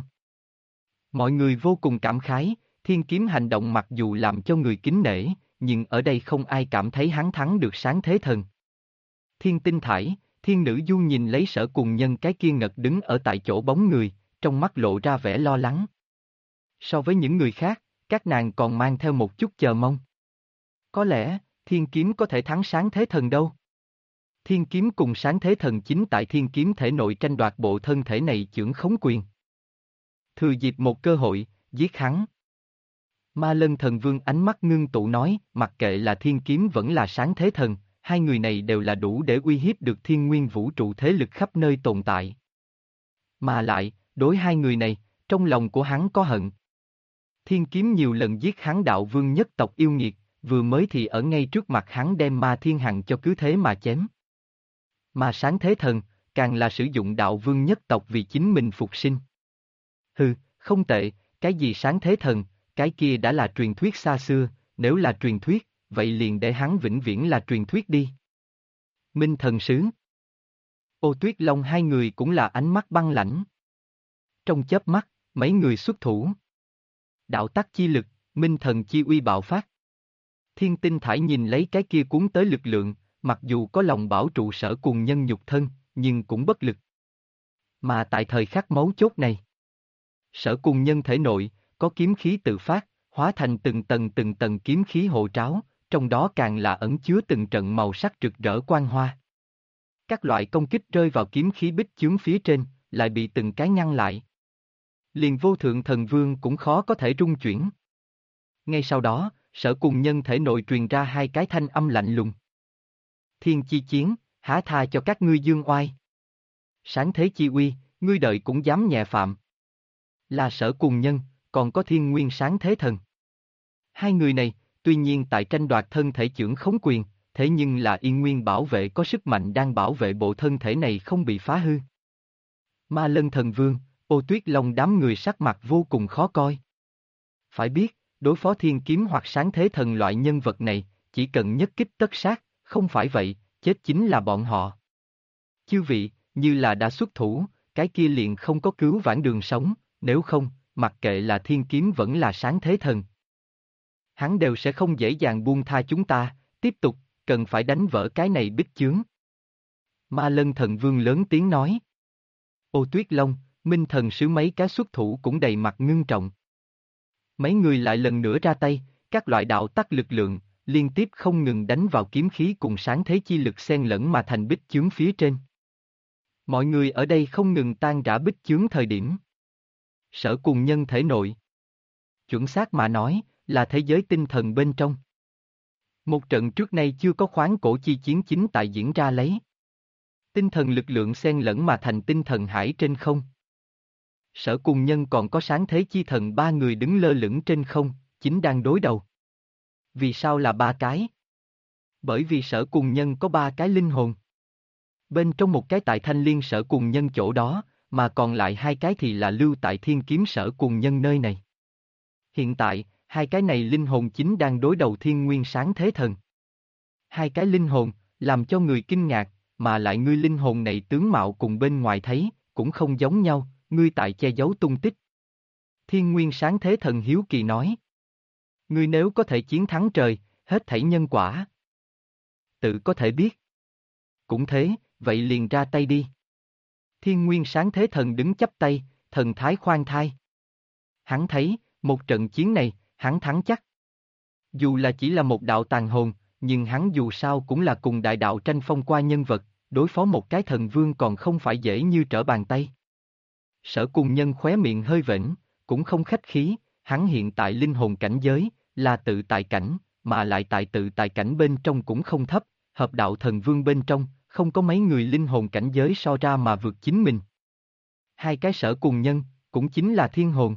Mọi người vô cùng cảm khái, thiên kiếm hành động mặc dù làm cho người kính nể, nhưng ở đây không ai cảm thấy hắn thắng được sáng thế thần. Thiên Tinh Thải, Thiên Nữ Du nhìn lấy Sở Cùng Nhân cái kia ngật đứng ở tại chỗ bóng người, trong mắt lộ ra vẻ lo lắng. So với những người khác, các nàng còn mang theo một chút chờ mong. Có lẽ, thiên kiếm có thể thắng sáng thế thần đâu. Thiên kiếm cùng sáng thế thần chính tại thiên kiếm thể nội tranh đoạt bộ thân thể này chưởng khống quyền. Thừa dịp một cơ hội, giết hắn. Ma Lân Thần Vương ánh mắt ngưng tụ nói, mặc kệ là thiên kiếm vẫn là sáng thế thần, hai người này đều là đủ để uy hiếp được thiên nguyên vũ trụ thế lực khắp nơi tồn tại. Mà lại, đối hai người này, trong lòng của hắn có hận. Thiên kiếm nhiều lần giết hắn đạo vương nhất tộc yêu nghiệt, vừa mới thì ở ngay trước mặt hắn đem Ma Thiên Hằng cho cứ thế mà chém. Mà sáng thế thần, càng là sử dụng đạo vương nhất tộc vì chính mình phục sinh. Hừ, không tệ, cái gì sáng thế thần, cái kia đã là truyền thuyết xa xưa, nếu là truyền thuyết, vậy liền để hắn vĩnh viễn là truyền thuyết đi. Minh Thần Sứ. Ô Tuyết Long hai người cũng là ánh mắt băng lãnh. Trong chớp mắt, mấy người xuất thủ. Đạo tắc chi lực, Minh Thần chi uy bạo phát. Thiên Tinh Thải nhìn lấy cái kia cuốn tới lực lượng, mặc dù có lòng bảo trụ Sở Cùng Nhân nhục thân, nhưng cũng bất lực. Mà tại thời khắc mấu chốt này, Sở Cùng Nhân thể nội, có kiếm khí tự phát, hóa thành từng tầng kiếm khí hộ tráo, trong đó càng là ẩn chứa từng trận màu sắc rực rỡ quang hoa. Các loại công kích rơi vào kiếm khí bích chướng phía trên, lại bị từng cái ngăn lại. Liền Vô Thượng Thần Vương cũng khó có thể rung chuyển. Ngay sau đó, Sở Cùng Nhân thể nội truyền ra hai cái thanh âm lạnh lùng. Thiên chi chiến, há tha cho các ngươi dương oai. Sáng thế chi uy, ngươi đợi cũng dám nhẹ phạm. Là Sở Cùng Nhân, còn có Thiên Nguyên sáng thế thần. Hai người này, tuy nhiên tại tranh đoạt thân thể chưởng khống quyền, thế nhưng là Yên Nguyên bảo vệ có sức mạnh đang bảo vệ bộ thân thể này không bị phá hư. Ma Lân Thần Vương, Ô Tuyết Long đám người sắc mặt vô cùng khó coi. Phải biết, đối phó thiên kiếm hoặc sáng thế thần loại nhân vật này, chỉ cần nhất kích tất sát, không phải vậy, chết chính là bọn họ. Chư vị, như là đã xuất thủ, cái kia liền không có cứu vãn đường sống, nếu không, mặc kệ là thiên kiếm vẫn là sáng thế thần. Hắn đều sẽ không dễ dàng buông tha chúng ta, tiếp tục, cần phải đánh vỡ cái này bích chướng. Ma Lân Thần Vương lớn tiếng nói. Ô Tuyết Long, Minh Thần Sứ mấy cái xuất thủ cũng đầy mặt ngưng trọng. Mấy người lại lần nữa ra tay, các loại đạo tắc lực lượng, liên tiếp không ngừng đánh vào kiếm khí cùng sáng thế chi lực xen lẫn mà thành bích chướng phía trên. Mọi người ở đây không ngừng tan rã bích chướng thời điểm. Sở Cùng Nhân thể nội. Chuẩn xác mà nói, là thế giới tinh thần bên trong. Một trận trước nay chưa có khoáng cổ chi chiến chính tại diễn ra lấy. Tinh thần lực lượng xen lẫn mà thành tinh thần hải trên không. Sở Cùng Nhân còn có sáng thế chi thần ba người đứng lơ lửng trên không, chính đang đối đầu. Vì sao là ba cái? Bởi vì Sở Cùng Nhân có ba cái linh hồn. Bên trong một cái tại Thanh Liên Sở Cùng Nhân chỗ đó, mà còn lại hai cái thì là lưu tại Thiên Kiếm Sở Cùng Nhân nơi này. Hiện tại, hai cái này linh hồn chính đang đối đầu Thiên Nguyên sáng thế thần. Hai cái linh hồn, làm cho người kinh ngạc, mà lại ngươi linh hồn này tướng mạo cùng bên ngoài thấy, cũng không giống nhau, ngươi tại che giấu tung tích. Thiên Nguyên sáng thế thần hiếu kỳ nói. Ngươi nếu có thể chiến thắng trời, hết thảy nhân quả. Tự có thể biết. Cũng thế, vậy liền ra tay đi. Thiên Nguyên sáng thế thần đứng chắp tay, thần thái khoan thai. Hắn thấy, một trận chiến này, hắn thắng chắc. Dù là chỉ là một đạo tàn hồn, nhưng hắn dù sao cũng là cùng đại đạo tranh phong qua nhân vật, đối phó một cái thần vương còn không phải dễ như trở bàn tay. Sở Cùng Nhân khóe miệng hơi vểnh, cũng không khách khí, hắn hiện tại linh hồn cảnh giới, là tự tại cảnh, mà lại tại tự tại cảnh bên trong cũng không thấp, hợp đạo thần vương bên trong, không có mấy người linh hồn cảnh giới so ra mà vượt chính mình. Hai cái sở cùng nhân, cũng chính là thiên hồn.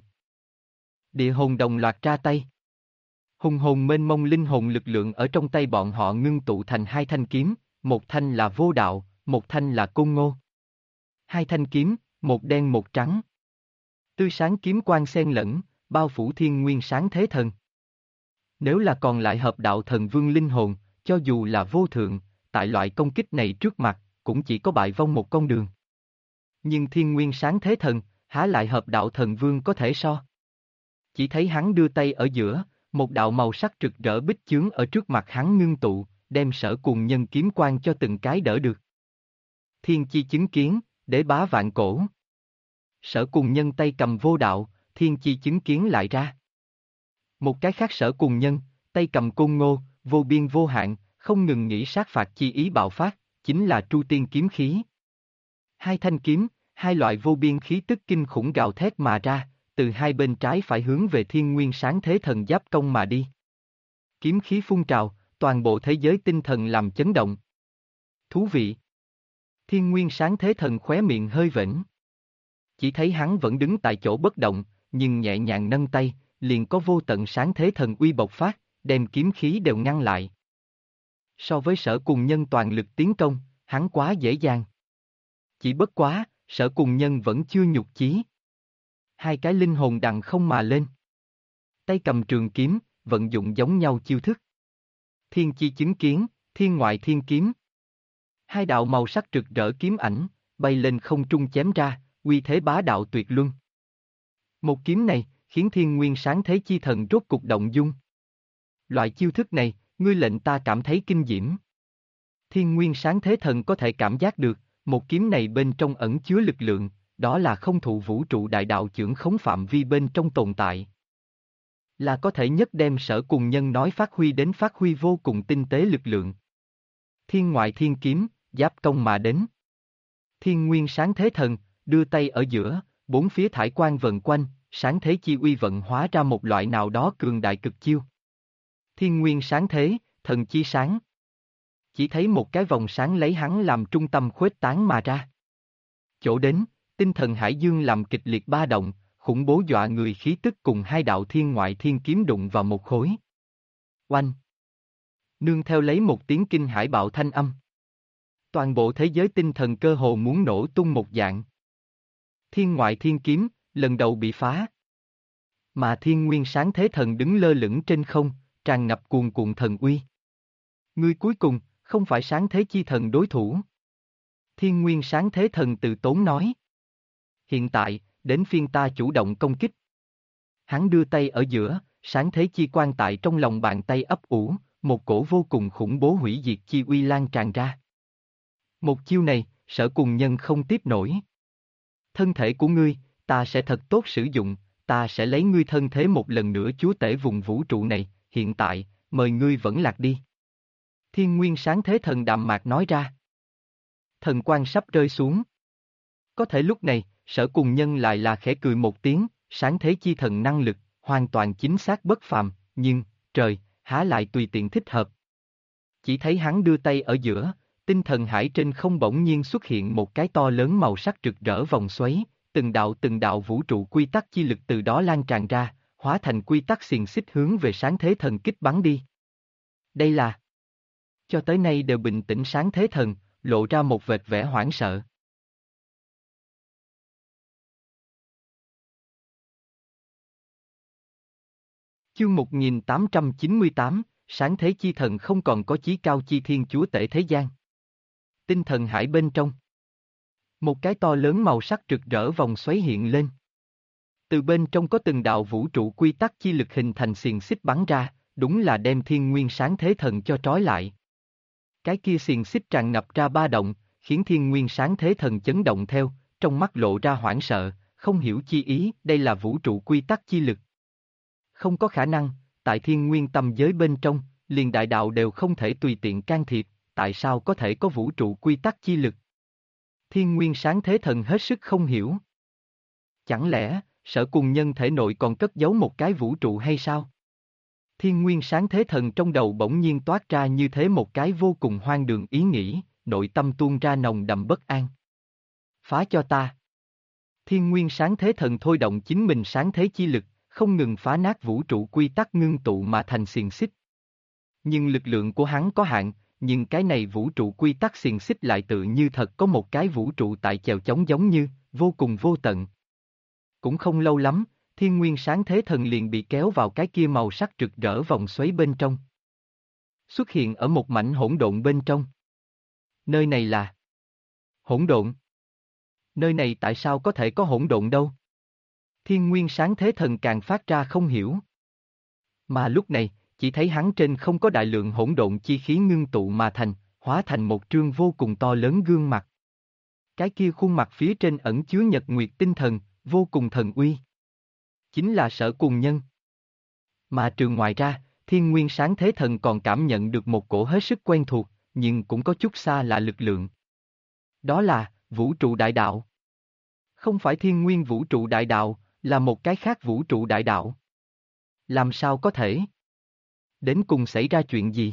Địa hồn đồng loạt ra tay. Hùng hồn mênh mông linh hồn lực lượng ở trong tay bọn họ ngưng tụ thành hai thanh kiếm, một thanh là vô đạo, một thanh là côn ngô. Hai thanh kiếm, một đen một trắng. Tươi sáng kiếm quang xen lẫn, bao phủ thiên nguyên sáng thế thần. Nếu là còn lại hợp đạo thần vương linh hồn, cho dù là vô thượng, tại loại công kích này trước mặt, cũng chỉ có bại vong một con đường. Nhưng thiên nguyên sáng thế thần, há lại hợp đạo thần vương có thể so. Chỉ thấy hắn đưa tay ở giữa, một đạo màu sắc rực rỡ bích chướng ở trước mặt hắn ngưng tụ, đem sở cùng nhân kiếm quang cho từng cái đỡ được. Thiên chi chứng kiến, để bá vạn cổ. Sở cùng nhân tay cầm vô đạo, thiên chi chứng kiến lại ra. Một cái khác sở cùng nhân, tay cầm côn ngô, vô biên vô hạn, không ngừng nghĩ sát phạt chi ý bạo phát, chính là tru tiên kiếm khí. Hai thanh kiếm, hai loại vô biên khí tức kinh khủng gào thét mà ra, từ hai bên trái phải hướng về thiên nguyên sáng thế thần giáp công mà đi. Kiếm khí phun trào, toàn bộ thế giới tinh thần làm chấn động. Thú vị. Thiên nguyên sáng thế thần khóe miệng hơi vểnh. Chỉ thấy hắn vẫn đứng tại chỗ bất động, nhưng nhẹ nhàng nâng tay, liền có vô tận sáng thế thần uy bộc phát, đem kiếm khí đều ngăn lại. So với sở cùng nhân toàn lực tiến công, hắn quá dễ dàng. Chỉ bất quá, sở cùng nhân vẫn chưa nhục chí. Hai cái linh hồn đằng không mà lên. Tay cầm trường kiếm, vận dụng giống nhau chiêu thức. Thiên chi chứng kiến, thiên ngoại thiên kiếm. Hai đạo màu sắc rực rỡ kiếm ảnh, bay lên không trung chém ra, uy thế bá đạo tuyệt luân. Một kiếm này, khiến thiên nguyên sáng thế chi thần rốt cục động dung. Loại chiêu thức này, ngươi lệnh ta cảm thấy kinh diễm. Thiên nguyên sáng thế thần có thể cảm giác được, một kiếm này bên trong ẩn chứa lực lượng, đó là không thụ vũ trụ đại đạo chưởng khống phạm vi bên trong tồn tại. Là có thể nhất đem sở cùng nhân nói phát huy vô cùng tinh tế lực lượng. Thiên ngoại thiên kiếm, giáp công mà đến. Thiên nguyên sáng thế thần, đưa tay ở giữa, bốn phía thải quang vần quanh, sáng thế chi uy vận hóa ra một loại nào đó cường đại cực chiêu. Thiên nguyên sáng thế, thần chi sáng. Chỉ thấy một cái vòng sáng lấy hắn làm trung tâm khuếch tán mà ra. Chỗ đến, tinh thần hải dương làm kịch liệt ba động, khủng bố dọa người khí tức cùng hai đạo thiên ngoại thiên kiếm đụng vào một khối. Oanh! Nương theo lấy một tiếng kinh hải bạo thanh âm. Toàn bộ thế giới tinh thần cơ hồ muốn nổ tung một dạng. Thiên ngoại thiên kiếm, lần đầu bị phá. Mà thiên nguyên sáng thế thần đứng lơ lửng trên không, tràn ngập cuồn cuộn thần uy. Ngươi cuối cùng, không phải sáng thế chi thần đối thủ. Thiên nguyên sáng thế thần từ tốn nói. Hiện tại, đến phiên ta chủ động công kích. Hắn đưa tay ở giữa, sáng thế chi quan tại trong lòng bàn tay ấp ủ, một cổ vô cùng khủng bố hủy diệt chi uy lan tràn ra. Một chiêu này, sở cùng nhân không tiếp nổi. Thân thể của ngươi, ta sẽ thật tốt sử dụng, ta sẽ lấy ngươi thân thế một lần nữa chúa tể vùng vũ trụ này, hiện tại, mời ngươi vẫn lạc đi. Thiên nguyên sáng thế thần đạm mạc nói ra. Thần quang sắp rơi xuống. Có thể lúc này, sở cùng nhân lại là khẽ cười một tiếng, sáng thế chi thần năng lực, hoàn toàn chính xác bất phàm, nhưng, trời, há lại tùy tiện thích hợp. Chỉ thấy hắn đưa tay ở giữa, tinh thần hải trên không bỗng nhiên xuất hiện một cái to lớn màu sắc rực rỡ vòng xoáy, từng đạo vũ trụ quy tắc chi lực từ đó lan tràn ra, hóa thành quy tắc xiềng xích hướng về sáng thế thần kích bắn đi. Đây là... Cho tới nay đều bình tĩnh sáng thế thần, lộ ra một vệt vẻ hoảng sợ. Chương 1898, sáng thế chi thần không còn có chí cao chi thiên chúa tể thế gian. Tinh thần hải bên trong. Một cái to lớn màu sắc rực rỡ vòng xoáy hiện lên. Từ bên trong có từng đạo vũ trụ quy tắc chi lực hình thành xiềng xích bắn ra, đúng là đem thiên nguyên sáng thế thần cho trói lại. Cái kia xiềng xích tràn ngập ra ba động, khiến thiên nguyên sáng thế thần chấn động theo, trong mắt lộ ra hoảng sợ, không hiểu chi ý, đây là vũ trụ quy tắc chi lực. Không có khả năng, tại thiên nguyên tâm giới bên trong, liền đại đạo đều không thể tùy tiện can thiệp, tại sao có thể có vũ trụ quy tắc chi lực? Thiên nguyên sáng thế thần hết sức không hiểu. Chẳng lẽ, sở cùng nhân thể nội còn cất giấu một cái vũ trụ hay sao? Thiên nguyên sáng thế thần trong đầu bỗng nhiên toát ra như thế một cái vô cùng hoang đường ý nghĩ, nội tâm tuôn ra nồng đậm bất an. Phá cho ta! Thiên Nguyên Sáng Thế Thần thôi động chính mình sáng thế chi lực, không ngừng phá nát vũ trụ quy tắc ngưng tụ mà thành xiềng xích. Nhưng lực lượng của hắn có hạn, nhưng cái này vũ trụ quy tắc xiềng xích lại tự như thật có một cái vũ trụ tại chèo chống giống như, vô cùng vô tận. Cũng không lâu lắm, Thiên Nguyên Sáng Thế Thần liền bị kéo vào cái kia màu sắc rực rỡ vòng xoáy bên trong. Xuất hiện ở một mảnh hỗn độn bên trong. Nơi này là hỗn độn. Nơi này tại sao có thể có hỗn độn đâu? Thiên Nguyên Sáng Thế Thần càng phát ra không hiểu. Mà lúc này, chỉ thấy hắn trên không có đại lượng hỗn độn chi khí ngưng tụ mà thành, hóa thành một trương vô cùng to lớn gương mặt. Cái kia khuôn mặt phía trên ẩn chứa nhật nguyệt tinh thần, vô cùng thần uy. Chính là Sở Cùng Nhân. Mà trừ ngoài ra, Thiên Nguyên Sáng Thế Thần còn cảm nhận được một cổ hết sức quen thuộc, nhưng cũng có chút xa lạ lực lượng. Đó là vũ trụ đại đạo. Không phải Thiên Nguyên vũ trụ đại đạo, là một cái khác vũ trụ đại đạo. Làm sao có thể? Đến cùng xảy ra chuyện gì?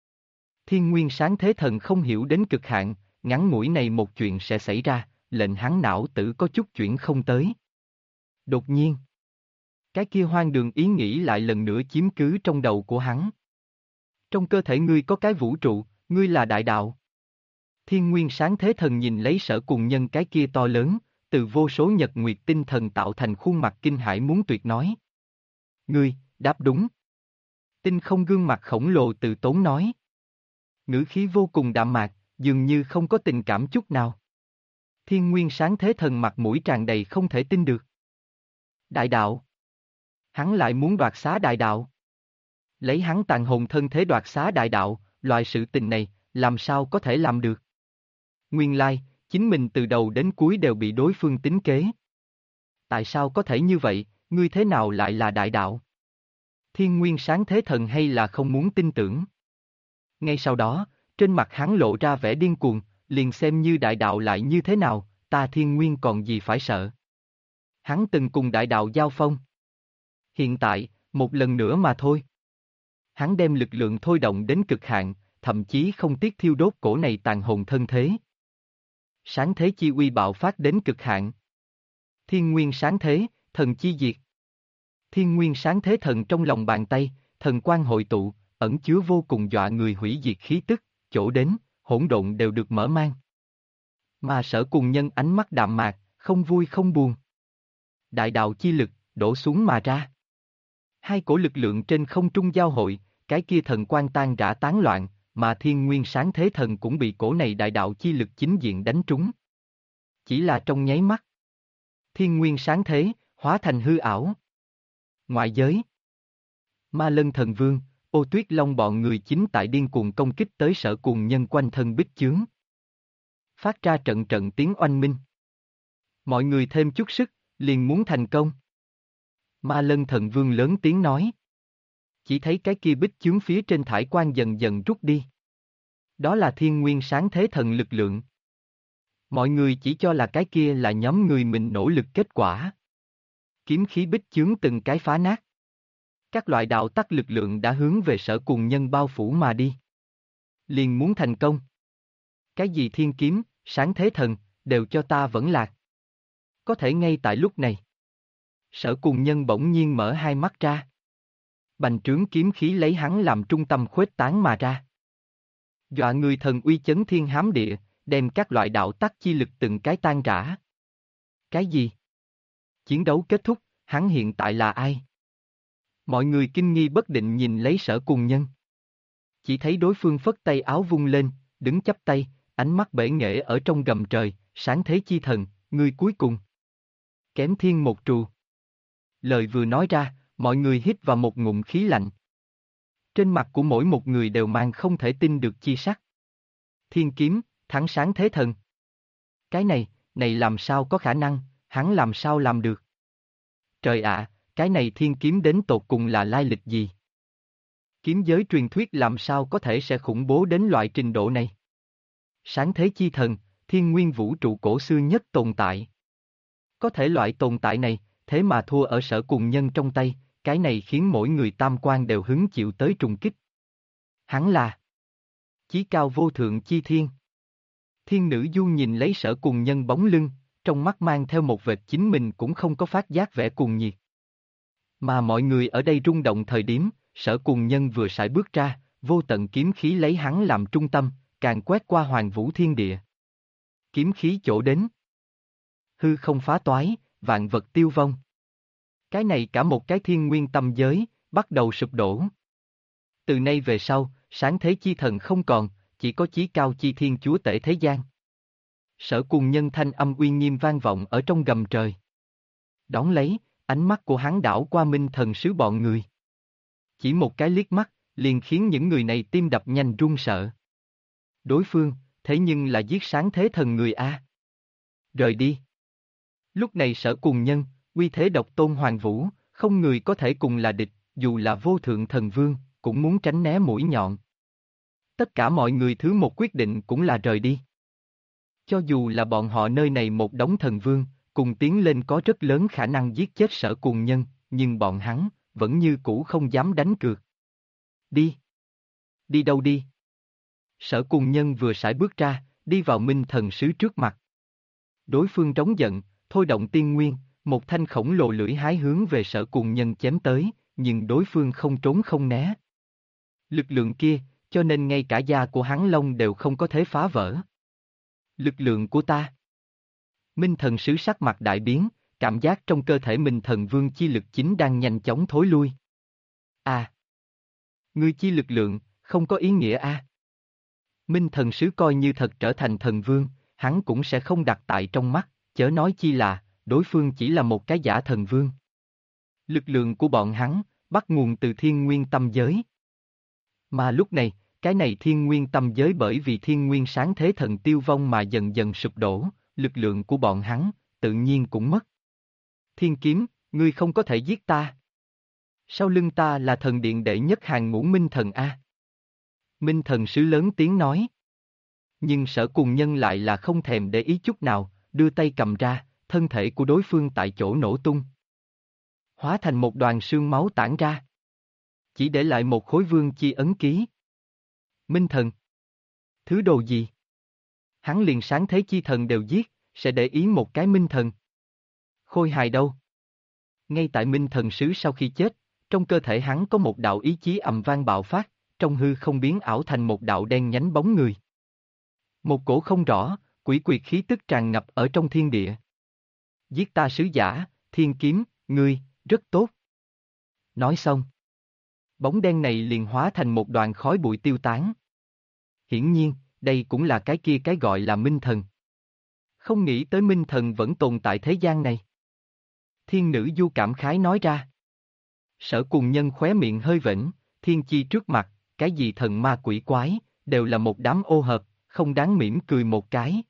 Thiên Nguyên Sáng Thế Thần không hiểu đến cực hạn, ngắn ngủi này một chuyện sẽ xảy ra, lệnh hắn não tử có chút chuyển không tới. Đột nhiên, cái kia hoang đường ý nghĩ lại lần nữa chiếm cứ trong đầu của hắn. Trong cơ thể ngươi có cái vũ trụ, ngươi là đại đạo. Thiên Nguyên Sáng Thế Thần nhìn lấy Sở Cùng Nhân cái kia to lớn, từ vô số nhật nguyệt tinh thần tạo thành khuôn mặt kinh hãi muốn tuyệt nói. Ngươi, đáp đúng. Tinh không gương mặt khổng lồ từ tốn nói. Ngữ khí vô cùng đạm mạc, dường như không có tình cảm chút nào. Thiên Nguyên Sáng Thế Thần mặt mũi tràn đầy không thể tin được. Đại đạo. Hắn lại muốn đoạt xá đại đạo. Lấy hắn tàn hồn thân thế đoạt xá đại đạo, loại sự tình này, làm sao có thể làm được? Nguyên lai, chính mình từ đầu đến cuối đều bị đối phương tính kế. Tại sao có thể như vậy, ngươi thế nào lại là đại đạo? Thiên Nguyên Sáng Thế Thần hay là không muốn tin tưởng? Ngay sau đó, trên mặt hắn lộ ra vẻ điên cuồng, liền xem như đại đạo lại như thế nào, ta Thiên Nguyên còn gì phải sợ. Hắn từng cùng đại đạo giao phong. Hiện tại, một lần nữa mà thôi. Hắn đem lực lượng thôi động đến cực hạn, thậm chí không tiếc thiêu đốt cổ này tàn hồn thân thế. Sáng thế chi uy bạo phát đến cực hạn. Thiên Nguyên Sáng Thế, thần chi diệt. Thiên Nguyên Sáng Thế Thần trong lòng bàn tay, thần quang hội tụ, ẩn chứa vô cùng dọa người hủy diệt khí tức, chỗ đến, hỗn độn đều được mở mang. Mà Sở Cùng Nhân ánh mắt đạm mạc, không vui không buồn. Đại đạo chi lực, đổ xuống mà ra. Hai cổ lực lượng trên không trung giao hội, cái kia thần quang tan rã tán loạn, mà Thiên Nguyên Sáng Thế Thần cũng bị cổ này đại đạo chi lực chính diện đánh trúng. Chỉ là trong nháy mắt. Thiên Nguyên Sáng Thế, hóa thành hư ảo. Ngoại giới. Ma Lân Thần Vương, Ô Tuyết Long bọn người chính tại điên cuồng công kích tới Sở Cùng Nhân quanh thân bích chướng. Phát ra trận trận tiếng oanh minh. Mọi người thêm chút sức, liền muốn thành công. Ma Lân Thần Vương lớn tiếng nói. Chỉ thấy cái kia bích chướng phía trên thải quang dần dần rút đi. Đó là Thiên Nguyên Sáng Thế Thần lực lượng. Mọi người chỉ cho là cái kia là nhóm người mình nỗ lực kết quả. Kiếm khí bích chướng từng cái phá nát. Các loại đạo tắc lực lượng đã hướng về Sở Cùng Nhân bao phủ mà đi. Liền muốn thành công. Cái gì thiên kiếm, sáng thế thần, đều cho ta vẫn lạc. Có thể ngay tại lúc này. Sở Cùng Nhân bỗng nhiên mở hai mắt ra. Bành trướng kiếm khí lấy hắn làm trung tâm khuếch tán mà ra. Dọa người thần uy chấn thiên hám địa, đem các loại đạo tắc chi lực từng cái tan rã. Cái gì? Chiến đấu kết thúc, hắn hiện tại là ai? Mọi người kinh nghi bất định nhìn lấy Sở Cùng Nhân. Chỉ thấy đối phương phất tay áo vung lên, đứng chắp tay, ánh mắt bể nghệ ở trong gầm trời, sáng thế chi thần, ngươi cuối cùng. Kém thiên một trù. Lời vừa nói ra, mọi người hít vào một ngụm khí lạnh. Trên mặt của mỗi một người đều mang không thể tin được chi sắc. Thiên kiếm, thắng sáng thế thần. Cái này làm sao có khả năng, hắn làm sao làm được? Trời ạ, cái này thiên kiếm đến tột cùng là lai lịch gì? Kiếm giới truyền thuyết làm sao có thể sẽ khủng bố đến loại trình độ này? Sáng thế chi thần, thiên nguyên vũ trụ cổ xưa nhất tồn tại. Có thể loại tồn tại này, thế mà thua ở Sở Cùng Nhân trong tay, cái này khiến mỗi người tam quan đều hứng chịu tới trùng kích. Hắn là chí cao vô thượng chi thiên. Thiên nữ du nhìn lấy Sở Cùng Nhân bóng lưng, trong mắt mang theo một vệt chính mình cũng không có phát giác vẻ cuồng nhiệt. Mà mọi người ở đây rung động thời điểm, Sở Cùng Nhân vừa sải bước ra, vô tận kiếm khí lấy hắn làm trung tâm, càng quét qua hoàng vũ thiên địa. Kiếm khí chỗ đến. Hư không phá toái, vạn vật tiêu vong. Cái này cả một cái thiên nguyên tâm giới, bắt đầu sụp đổ. Từ nay về sau, sáng thế chi thần không còn, chỉ có chí cao chi thiên chúa tể thế gian. Sở Cùng Nhân thanh âm uy nghiêm vang vọng ở trong gầm trời. Đón lấy, ánh mắt của hắn đảo qua Minh Thần Sứ bọn người. Chỉ một cái liếc mắt, liền khiến những người này tim đập nhanh run sợ. Đối phương, thế nhưng là giết sáng thế thần người A. Rời đi. Lúc này Sở Cùng Nhân, uy thế độc tôn hoàng vũ, không người có thể cùng là địch, dù là vô thượng thần vương, cũng muốn tránh né mũi nhọn. Tất cả mọi người thứ một quyết định cũng là rời đi. Cho dù là bọn họ nơi này một đống thần vương, cùng tiến lên có rất lớn khả năng giết chết Sở Cùng Nhân, nhưng bọn hắn, vẫn như cũ không dám đánh cược. Đi. Đi đâu đi? Sở Cùng Nhân vừa sải bước ra, đi vào Minh Thần Sứ trước mặt. Đối phương trống giận, thôi động tiên nguyên, một thanh khổng lồ lưỡi hái hướng về Sở Cùng Nhân chém tới, nhưng đối phương không trốn không né. Lực lượng kia, cho nên ngay cả da của hắn lông đều không có thể phá vỡ. Lực lượng của ta. Minh Thần Sứ sắc mặt đại biến, cảm giác trong cơ thể Minh Thần Vương chi lực chính đang nhanh chóng thối lui. À! Ngươi chi lực lượng, không có ý nghĩa a. Minh Thần Sứ coi như thật trở thành thần vương, hắn cũng sẽ không đặt tại trong mắt, chớ nói chi là, đối phương chỉ là một cái giả thần vương. Lực lượng của bọn hắn, bắt nguồn từ thiên nguyên tâm giới. Mà lúc này, cái này thiên nguyên tâm giới bởi vì thiên nguyên sáng thế thần tiêu vong mà dần dần sụp đổ, lực lượng của bọn hắn, tự nhiên cũng mất. Thiên kiếm, ngươi không có thể giết ta. Sau lưng ta là thần điện đệ nhất hàng ngũ Minh Thần A. Minh Thần Sứ lớn tiếng nói. Nhưng Sở Cùng Nhân lại là không thèm để ý chút nào, đưa tay cầm ra, thân thể của đối phương tại chỗ nổ tung. Hóa thành một đoàn sương máu tản ra. Chỉ để lại một khối vương chi ấn ký. Minh Thần. Thứ đồ gì? Hắn liền sáng thế chi thần đều giết, sẽ để ý một cái Minh Thần. Khôi hài đâu? Ngay tại Minh Thần Sứ sau khi chết, trong cơ thể hắn có một đạo ý chí ầm vang bạo phát, trong hư không biến ảo thành một đạo đen nhánh bóng người. Một cổ không rõ, quỷ quyệt khí tức tràn ngập ở trong thiên địa. Giết ta sứ giả, thiên kiếm, ngươi, rất tốt. Nói xong. Bóng đen này liền hóa thành một đoàn khói bụi tiêu tán. Hiển nhiên, đây cũng là cái kia cái gọi là Minh Thần. Không nghĩ tới Minh Thần vẫn tồn tại thế gian này. Thiên nữ du cảm khái nói ra. Sở Cùng Nhân khóe miệng hơi vểnh, thiên chi trước mặt, cái gì thần ma quỷ quái, đều là một đám ô hợp, không đáng mỉm cười một cái.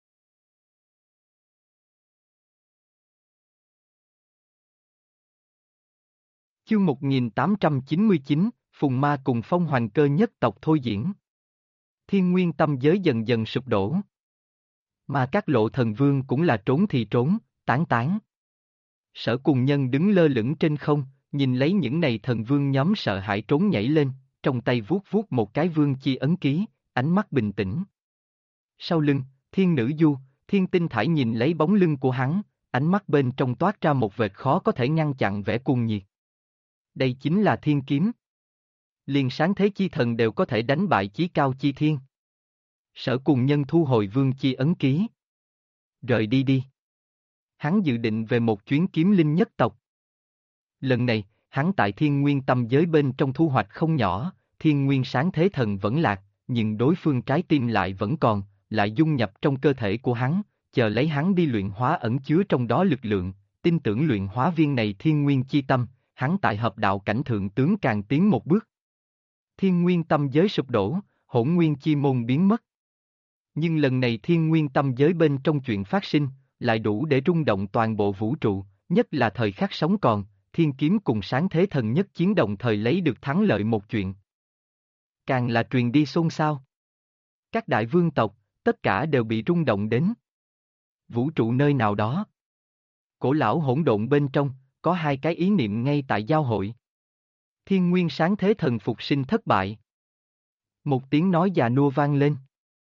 Chương 1899, Phùng Ma cùng Phong Hoành Cơ nhất tộc thôi diễn. Thiên nguyên tâm giới dần dần sụp đổ. Mà các lộ thần vương cũng là trốn thì trốn, tán tán. Sở Cùng Nhân đứng lơ lửng trên không, nhìn lấy những này thần vương nhóm sợ hãi trốn nhảy lên, trong tay vuốt vuốt một cái vương chi ấn ký, ánh mắt bình tĩnh. Sau lưng, thiên nữ du, thiên tinh thải nhìn lấy bóng lưng của hắn, ánh mắt bên trong toát ra một vệt khó có thể ngăn chặn vẻ cuồng nhiệt. Đây chính là thiên kiếm. Liền sáng thế chi thần đều có thể đánh bại chí cao chi thiên. Sở Cùng Nhân thu hồi vương chi ấn ký. Rời đi đi. Hắn dự định về một chuyến kiếm linh nhất tộc. Lần này, hắn tại thiên nguyên tâm giới bên trong thu hoạch không nhỏ, thiên nguyên sáng thế thần vẫn lạc, nhưng đối phương trái tim lại vẫn còn, lại dung nhập trong cơ thể của hắn, chờ lấy hắn đi luyện hóa ẩn chứa trong đó lực lượng, tin tưởng luyện hóa viên này thiên nguyên chi tâm, hắn tại hợp đạo cảnh thượng tướng càng tiến một bước. Thiên nguyên tâm giới sụp đổ, hỗn nguyên chi môn biến mất. Nhưng lần này thiên nguyên tâm giới bên trong chuyện phát sinh, lại đủ để rung động toàn bộ vũ trụ, nhất là thời khắc sống còn, thiên kiếm cùng sáng thế thần nhất chiến đồng thời lấy được thắng lợi một chuyện. Càng là truyền đi xôn xao. Các đại vương tộc, tất cả đều bị rung động đến. Vũ trụ nơi nào đó. Cổ lão hỗn độn bên trong, có hai cái ý niệm ngay tại giao hội. Thiên nguyên sáng thế thần phục sinh thất bại. Một tiếng nói già nua vang lên.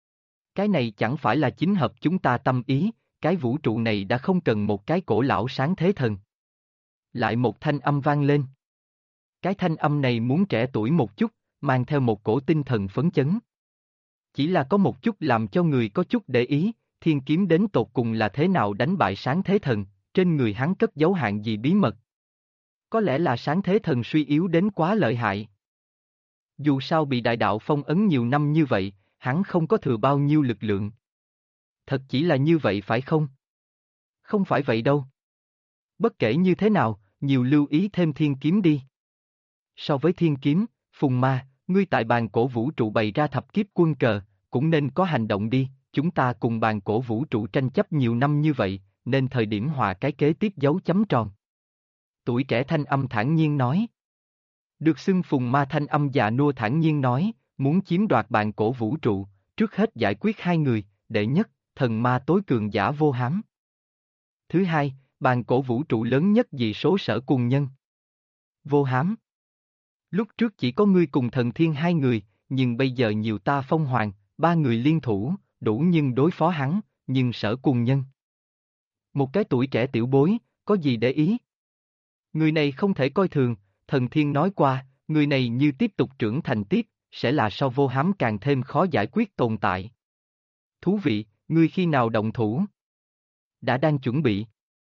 Cái này chẳng phải là chính hợp chúng ta tâm ý, cái vũ trụ này đã không cần một cái cổ lão sáng thế thần. Lại một thanh âm vang lên. Cái thanh âm này muốn trẻ tuổi một chút, mang theo một cổ tinh thần phấn chấn. Chỉ là có một chút làm cho người có chút để ý, thiên kiếm đến tột cùng là thế nào đánh bại sáng thế thần, trên người hắn cất giấu hạng gì bí mật. Có lẽ là sáng thế thần suy yếu đến quá lợi hại. Dù sao bị đại đạo phong ấn nhiều năm như vậy, hắn không có thừa bao nhiêu lực lượng. Thật chỉ là như vậy phải không? Không phải vậy đâu. Bất kể như thế nào, nhiều lưu ý thêm thiên kiếm đi. So với thiên kiếm, Phùng Ma, ngươi tại bàn cổ vũ trụ bày ra thập kiếp quân cờ, cũng nên có hành động đi, chúng ta cùng bàn cổ vũ trụ tranh chấp nhiều năm như vậy, nên thời điểm hòa cái kế tiếp dấu chấm tròn. Tuổi trẻ thanh âm thản nhiên nói. Được xưng Phùng Ma thanh âm già nua thản nhiên nói, muốn chiếm đoạt bàn cổ vũ trụ, trước hết giải quyết hai người, đệ nhất, thần ma tối cường giả Vô Hám. Thứ hai, bàn cổ vũ trụ lớn nhất vì số sở cùng nhân. Vô Hám. Lúc trước chỉ có ngươi cùng thần thiên hai người, nhưng bây giờ nhiều ta Phong Hoàng, ba người liên thủ, đủ nhưng đối phó hắn, nhưng sở cùng nhân. Một cái tuổi trẻ tiểu bối, có gì để ý? Người này không thể coi thường, thần thiên nói qua, người này như tiếp tục trưởng thành tiếp, sẽ là so Vô Hám càng thêm khó giải quyết tồn tại. Thú vị, ngươi khi nào động thủ? Đã đang chuẩn bị.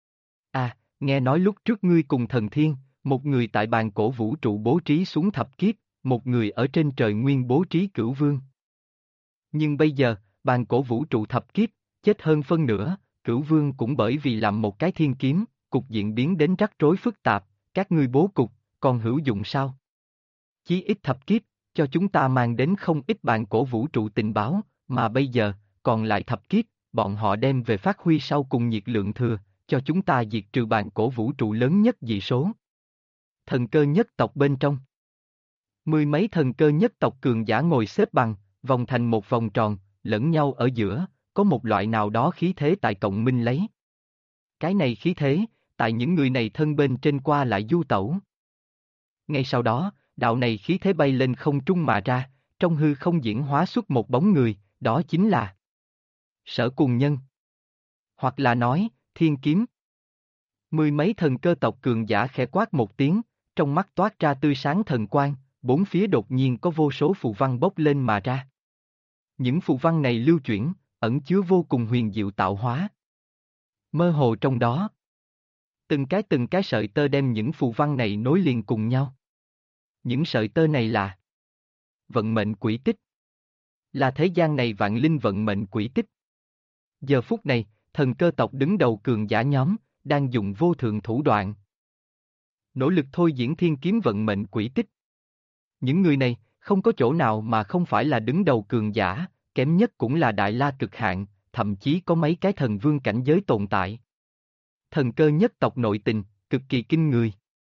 À, nghe nói lúc trước ngươi cùng thần thiên, một người tại bàn cổ vũ trụ bố trí xuống thập kiếp, một người ở trên trời nguyên bố trí cửu vương. Nhưng bây giờ, bàn cổ vũ trụ thập kiếp, chết hơn phân nửa, cửu vương cũng bởi vì làm một cái thiên kiếm, cục diện biến đến rắc rối phức tạp, các ngươi bố cục, còn hữu dụng sao? Chí ít thập kiếp, cho chúng ta mang đến không ít bàn cổ vũ trụ tình báo, mà bây giờ, còn lại thập kiếp, bọn họ đem về phát huy sau cùng nhiệt lượng thừa, cho chúng ta diệt trừ bàn cổ vũ trụ lớn nhất dị số. Thần cơ nhất tộc bên trong. Mười mấy thần cơ nhất tộc cường giả ngồi xếp bằng, vòng thành một vòng tròn, lẫn nhau ở giữa, có một loại nào đó khí thế tại cộng minh lấy. Cái này khí thế, tại những người này thân bên trên qua lại du tẩu. Ngay sau đó, đạo này khí thế bay lên không trung mà ra, trong hư không diễn hóa xuất một bóng người, đó chính là Sở Cùng Nhân. Hoặc là nói, Thiên Kiếm. Mười mấy thần cơ tộc cường giả khẽ quát một tiếng, trong mắt toát ra tươi sáng thần quang, bốn phía đột nhiên có vô số phù văn bốc lên mà ra. Những phù văn này lưu chuyển, ẩn chứa vô cùng huyền diệu tạo hóa. Mơ hồ trong đó, từng cái sợi tơ đem những phù văn này nối liền cùng nhau. Những sợi tơ này là vận mệnh quỹ tích. Là thế gian này vạn linh vận mệnh quỹ tích. Giờ phút này, thần cơ tộc đứng đầu cường giả nhóm, đang dùng vô thượng thủ đoạn. Nỗ lực thôi diễn thiên kiếm vận mệnh quỹ tích. Những người này, không có chỗ nào mà không phải là đứng đầu cường giả, kém nhất cũng là đại la cực hạn, thậm chí có mấy cái thần vương cảnh giới tồn tại. Thần cơ nhất tộc nội tình, cực kỳ kinh người.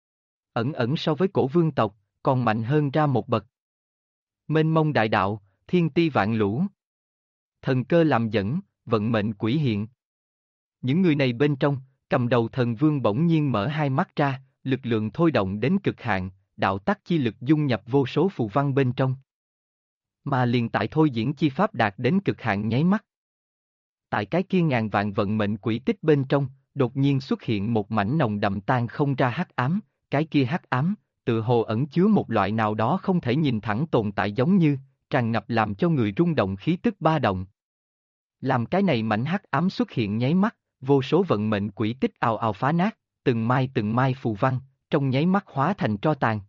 Ẩn ẩn so với cổ vương tộc, còn mạnh hơn ra một bậc. Mênh mông đại đạo, thiên ti vạn lũ. Thần cơ làm dẫn, vận mệnh quỷ hiện. Những người này bên trong, cầm đầu thần vương bỗng nhiên mở hai mắt ra, lực lượng thôi động đến cực hạn, đạo tắc chi lực dung nhập vô số phù văn bên trong. Mà liền tại thôi diễn chi pháp đạt đến cực hạn nháy mắt. Tại cái kia ngàn vạn vận mệnh quỹ tích bên trong, đột nhiên xuất hiện một mảnh nồng đậm tan không ra hắc ám, cái kia hắc ám, tự hồ ẩn chứa một loại nào đó không thể nhìn thẳng tồn tại giống như, tràn ngập làm cho người rung động khí tức ba động. Làm cái này mảnh hắc ám xuất hiện nháy mắt, vô số vận mệnh quỹ tích ào ào phá nát, từng mai phù văn, trong nháy mắt hóa thành tro tàn.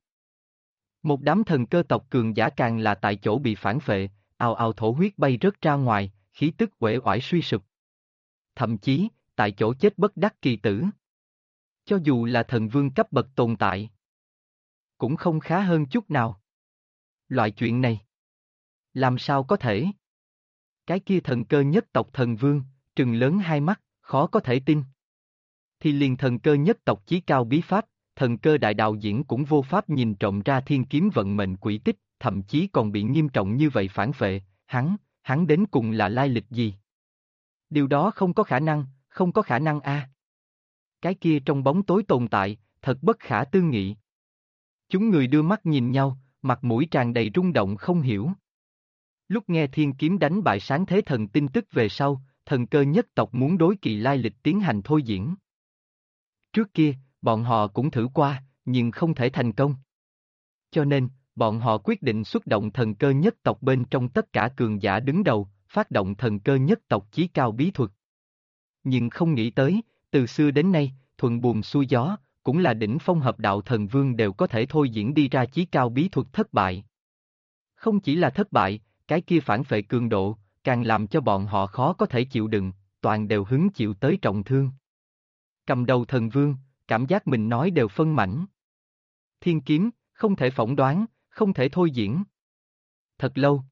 Một đám thần cơ tộc cường giả càng là tại chỗ bị phản phệ, ào ào thổ huyết bay rớt ra ngoài, khí tức uể oải suy sụp. Thậm chí, tại chỗ chết bất đắc kỳ tử. Cho dù là thần vương cấp bậc tồn tại, cũng không khá hơn chút nào. Loại chuyện này, làm sao có thể? Cái kia thần cơ nhất tộc thần vương, trừng lớn hai mắt, khó có thể tin. Thì liền thần cơ nhất tộc chí cao bí pháp, thần cơ đại đạo diễn cũng vô pháp nhìn trộm ra thiên kiếm vận mệnh quỹ tích, thậm chí còn bị nghiêm trọng như vậy phản phệ, hắn đến cùng là lai lịch gì? Điều đó không có khả năng a. Cái kia trong bóng tối tồn tại, thật bất khả tư nghị. Chúng người đưa mắt nhìn nhau, mặt mũi tràn đầy rung động không hiểu. Lúc nghe thiên kiếm đánh bại sáng thế thần tin tức về sau, thần cơ nhất tộc muốn đối kỳ lai lịch tiến hành thôi diễn. Trước kia, bọn họ cũng thử qua, nhưng không thể thành công. Cho nên, bọn họ quyết định xuất động thần cơ nhất tộc bên trong tất cả cường giả đứng đầu, phát động thần cơ nhất tộc chí cao bí thuật. Nhưng không nghĩ tới, từ xưa đến nay, thuận buồm xuôi gió, cũng là đỉnh phong hợp đạo thần vương đều có thể thôi diễn đi ra chí cao bí thuật thất bại. Không chỉ là thất bại, cái kia phản phệ cường độ, càng làm cho bọn họ khó có thể chịu đựng, toàn đều hứng chịu tới trọng thương. Cầm đầu thần vương, cảm giác mình nói đều phân mảnh. Thiên kiếm, không thể phỏng đoán, không thể thôi diễn. Thật lâu.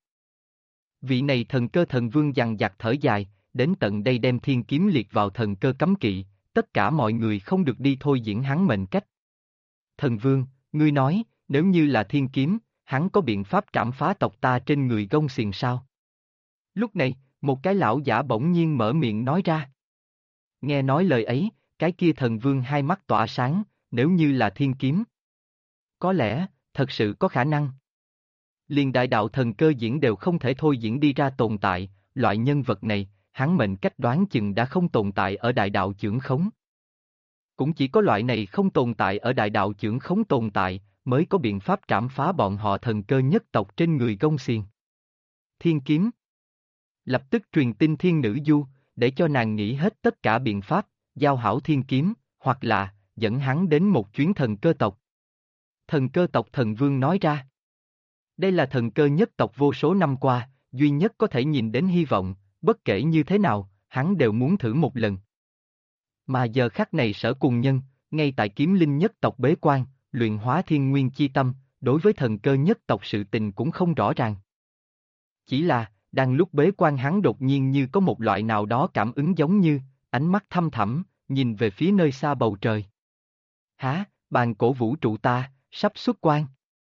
Vị này thần cơ thần vương dằng dặc thở dài, đến tận đây đem thiên kiếm liệt vào thần cơ cấm kỵ, tất cả mọi người không được đi thôi diễn hắn mệnh cách. Thần vương, ngươi nói, nếu như là thiên kiếm, hắn có biện pháp trảm phá tộc ta trên người gông xiềng sao? Lúc này, một cái lão giả bỗng nhiên mở miệng nói ra. Nghe nói lời ấy, cái kia thần vương hai mắt tỏa sáng, nếu như là thiên kiếm. Có lẽ, thật sự có khả năng. Liền đại đạo thần cơ diễn đều không thể thôi diễn đi ra tồn tại, loại nhân vật này, hắn mệnh cách đoán chừng đã không tồn tại ở đại đạo chưởng khống. Cũng chỉ có loại này không tồn tại ở đại đạo chưởng khống tồn tại, mới có biện pháp trảm phá bọn họ thần cơ nhất tộc trên người gông xiềng. Thiên kiếm. Lập tức truyền tin thiên nữ du, để cho nàng nghĩ hết tất cả biện pháp, giao hảo thiên kiếm, hoặc là, dẫn hắn đến một chuyến thần cơ tộc. Thần cơ tộc thần vương nói ra. Đây là thần cơ nhất tộc vô số năm qua, duy nhất có thể nhìn đến hy vọng, bất kể như thế nào, hắn đều muốn thử một lần. Mà giờ khắc này Sở Cùng Nhân, ngay tại kiếm linh nhất tộc bế quan, luyện hóa thiên nguyên chi tâm, đối với thần cơ nhất tộc sự tình cũng không rõ ràng. Chỉ là, đang lúc bế quan hắn đột nhiên như có một loại nào đó cảm ứng giống như, ánh mắt thăm thẳm, nhìn về phía nơi xa bầu trời. Hả, bàn cổ vũ trụ ta, sắp xuất quan.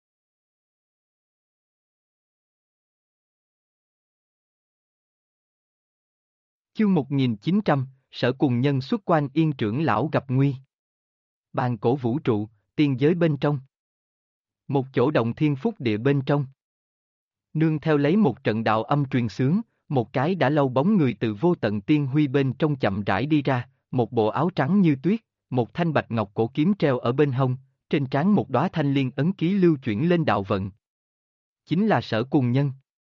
Chương 1900, Sở Cùng Nhân xuất quan Yên trưởng lão gặp nguy. Bàn cổ vũ trụ, tiên giới bên trong. Một chỗ động thiên phúc địa bên trong. Nương theo lấy một trận đạo âm truyền xướng, một cái đã lâu bóng người từ vô tận tiên huy bên trong chậm rãi đi ra, một bộ áo trắng như tuyết, một thanh bạch ngọc cổ kiếm treo ở bên hông, trên trán một đóa thanh liên ấn ký lưu chuyển lên đạo vận. Chính là Sở Cùng Nhân.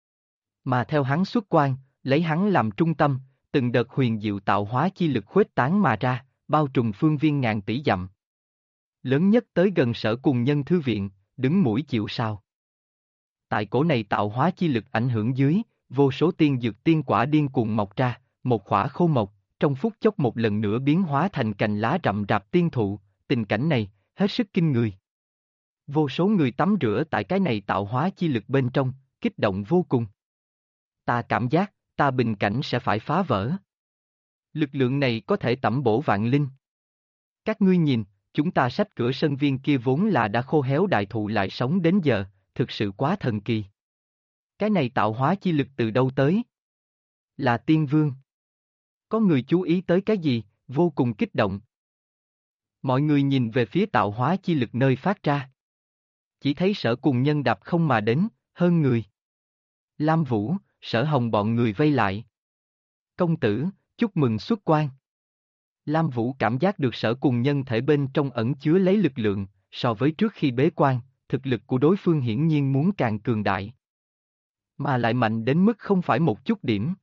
Mà theo hắn xuất quan, lấy hắn làm trung tâm, từng đợt huyền diệu tạo hóa chi lực khuếch tán mà ra, bao trùm phương viên ngàn tỷ dặm. Lớn nhất tới gần Sở Cùng Nhân thư viện, đứng mũi chịu sào. Tại cổ này tạo hóa chi lực ảnh hưởng dưới, vô số tiên dược tiên quả điên cuồng mọc ra, một khỏa khô mộc, trong phút chốc một lần nữa biến hóa thành cành lá rậm rạp tiên thụ, tình cảnh này, hết sức kinh người. Vô số người tắm rửa tại cái này tạo hóa chi lực bên trong, kích động vô cùng. Ta cảm giác, ta bình cảnh sẽ phải phá vỡ. Lực lượng này có thể tẩm bổ vạn linh. Các ngươi nhìn, chúng ta sách cửa sân viên kia vốn là đã khô héo đại thụ lại sống đến giờ, thực sự quá thần kỳ. Cái này tạo hóa chi lực từ đâu tới? Là tiên vương. Có người chú ý tới cái gì, vô cùng kích động. Mọi người nhìn về phía tạo hóa chi lực nơi phát ra. Chỉ thấy Sở Cùng Nhân đạp không mà đến, hơn người. Lam Vũ, Sở Hồng bọn người vây lại. Công tử, chúc mừng xuất quan. Lam Vũ cảm giác được Sở Cùng Nhân thể bên trong ẩn chứa lấy lực lượng, so với trước khi bế quan, thực lực của đối phương hiển nhiên muốn càng cường đại. Mà lại mạnh đến mức không phải một chút điểm.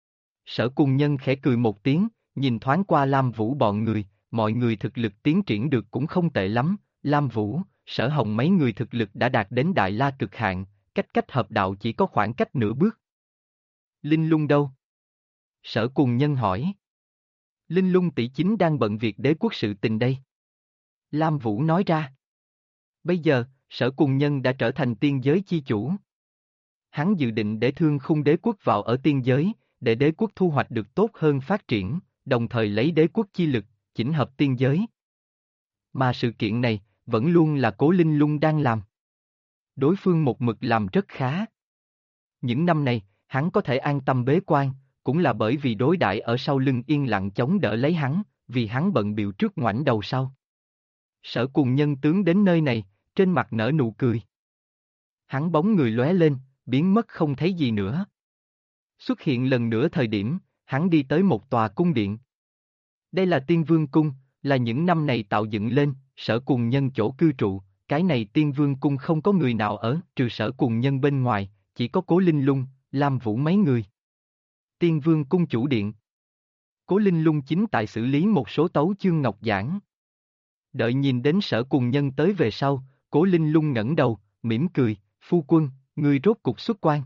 Sở Cùng Nhân khẽ cười một tiếng, nhìn thoáng qua Lam Vũ bọn người, mọi người thực lực tiến triển được cũng không tệ lắm, Lam Vũ, Sở Hồng mấy người thực lực đã đạt đến đại la cực hạn, cách hợp đạo chỉ có khoảng cách nửa bước. Linh Lung đâu? Sở Cùng Nhân hỏi. Linh Lung tỷ chính đang bận việc đế quốc sự tình đây. Lam Vũ nói ra. Bây giờ, Sở Cùng Nhân đã trở thành tiên giới chi chủ. Hắn dự định để Thương Khung đế quốc vào ở tiên giới, để đế quốc thu hoạch được tốt hơn phát triển, đồng thời lấy đế quốc chi lực, chỉnh hợp tiên giới. Mà sự kiện này, vẫn luôn là Cố Linh Lung đang làm. Đối phương một mực làm rất khá. Những năm này, hắn có thể an tâm bế quan, cũng là bởi vì đối đãi ở sau lưng yên lặng chống đỡ lấy hắn, vì hắn bận bịu trước ngoảnh đầu sau. Sở Cùng Nhân tướng đến nơi này, trên mặt nở nụ cười. Hắn bóng người lóe lên, biến mất không thấy gì nữa. Xuất hiện lần nữa thời điểm, hắn đi tới một tòa cung điện. Đây là Tiên Vương Cung, là những năm này tạo dựng lên, Sở Cùng Nhân chỗ cư trụ, cái này Tiên Vương Cung không có người nào ở, trừ Sở Cùng Nhân bên ngoài, chỉ có Cố Linh Lung, Lam Vũ mấy người. Tiên Vương Cung chủ điện. Cố Linh Lung chính tại xử lý một số tấu chương ngọc giảng. Đợi nhìn đến Sở Cùng Nhân tới về sau, Cố Linh Lung ngẩng đầu, mỉm cười, phu quân, ngươi rốt cục xuất quan.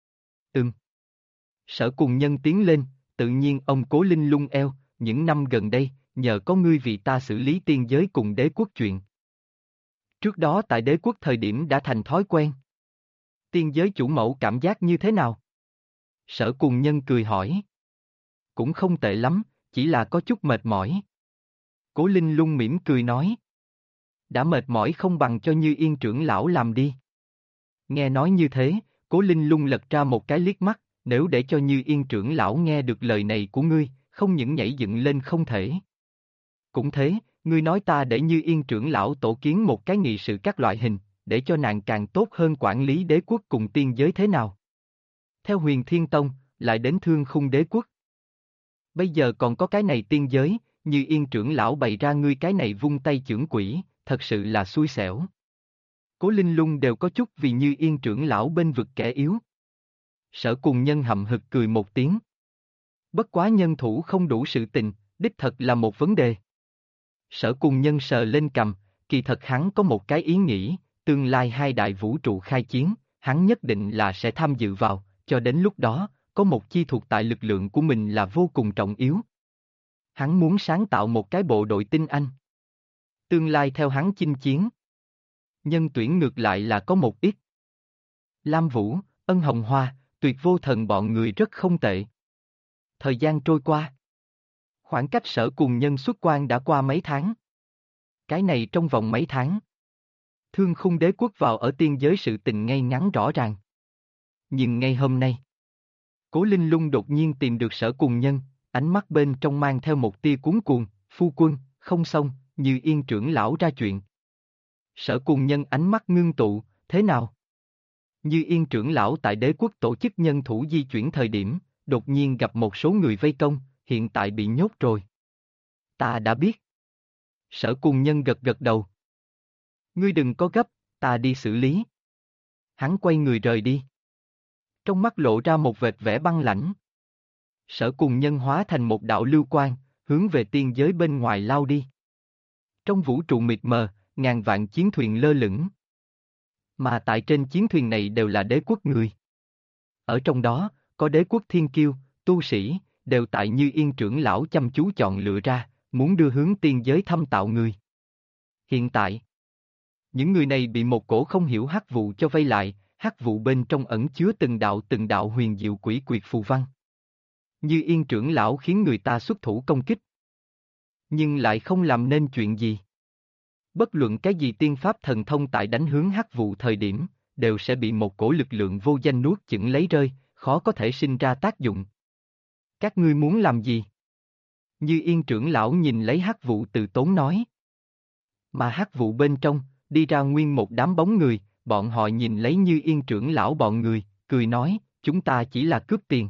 Sở Cùng Nhân tiến lên, tự nhiên ông Cố Linh Lung eo, những năm gần đây, nhờ có ngươi vì ta xử lý tiên giới cùng đế quốc chuyện. Trước đó tại đế quốc thời điểm đã thành thói quen. Tiên giới chủ mẫu cảm giác như thế nào? Sở Cùng Nhân cười hỏi. Cũng không tệ lắm, chỉ là có chút mệt mỏi. Cố Linh Lung mỉm cười nói. Đã mệt mỏi không bằng cho Như Yên trưởng lão làm đi. Nghe nói như thế, Cố Linh Lung lật ra một cái liếc mắt, nếu để cho Như Yên trưởng lão nghe được lời này của ngươi, không những nhảy dựng lên không thể. Cũng thế, ngươi nói ta để Như Yên trưởng lão tổ kiến một cái nghị sự các loại hình, để cho nàng càng tốt hơn quản lý đế quốc cùng tiên giới thế nào? Theo Huyền Thiên Tông, lại đến Thương Khung đế quốc. Bây giờ còn có cái này tiên giới, Như Yên trưởng lão bày ra ngươi cái này vung tay chưởng quỷ, thật sự là xui xẻo. Cố Linh Lung đều có chút vì Như Yên trưởng lão bên vực kẻ yếu. Sở Cùng Nhân hậm hực cười một tiếng. Bất quá nhân thủ không đủ sự tình, đích thật là một vấn đề. Sở Cùng Nhân sờ lên cằm, kỳ thật hắn có một cái ý nghĩ, tương lai hai đại vũ trụ khai chiến, hắn nhất định là sẽ tham dự vào, cho đến lúc đó, có một chi thuộc tại lực lượng của mình là vô cùng trọng yếu. Hắn muốn sáng tạo một cái bộ đội tinh anh. Tương lai theo hắn chinh chiến. Nhân tuyển ngược lại là có một ít. Lam Vũ, Ân Hồng Hoa, Tuyệt Vô Thần bọn người rất không tệ. Thời gian trôi qua. Khoảng cách Sở Cùng Nhân xuất quan đã qua mấy tháng. Cái này trong vòng mấy tháng. Thương Khung đế quốc vào ở tiên giới sự tình ngay ngắn rõ ràng. Nhưng ngay hôm nay, Cố Linh Lung đột nhiên tìm được Sở Cùng Nhân, ánh mắt bên trong mang theo một tia cuống cuồng, phu quân, không xong, Như Yên trưởng lão ra chuyện. Sở Cùng Nhân ánh mắt ngưng tụ, thế nào? Như Yên trưởng lão tại đế quốc tổ chức nhân thủ di chuyển thời điểm, đột nhiên gặp một số người vây công, hiện tại bị nhốt rồi. Ta đã biết. Sở Cùng Nhân gật gật đầu. Ngươi đừng có gấp, ta đi xử lý. Hắn quay người rời đi. Trong mắt lộ ra một vệt vẻ băng lãnh. Sở Cùng Nhân hóa thành một đạo lưu quang, hướng về tiên giới bên ngoài lao đi. Trong vũ trụ mịt mờ, ngàn vạn chiến thuyền lơ lửng. Mà tại trên chiến thuyền này đều là đế quốc người. Ở trong đó, có đế quốc thiên kiêu, tu sĩ, đều tại Như Yên trưởng lão chăm chú chọn lựa ra, muốn đưa hướng tiên giới thăm tạo người. Hiện tại, những người này bị một cổ không hiểu hắc vụ cho vây lại, hắc vụ bên trong ẩn chứa từng đạo huyền diệu quỷ quyệt phù văn. Như Yên trưởng lão khiến người ta xuất thủ công kích. Nhưng lại không làm nên chuyện gì. Bất luận cái gì tiên pháp thần thông tại đánh hướng hắc vụ thời điểm, đều sẽ bị một cổ lực lượng vô danh nuốt chửng lấy rơi, khó có thể sinh ra tác dụng. Các ngươi muốn làm gì? Như Yên trưởng lão nhìn lấy hắc vụ từ tốn nói. Mà hắc vụ bên trong, đi ra nguyên một đám bóng người, bọn họ nhìn lấy Như Yên trưởng lão bọn người, cười nói, chúng ta chỉ là cướp tiền.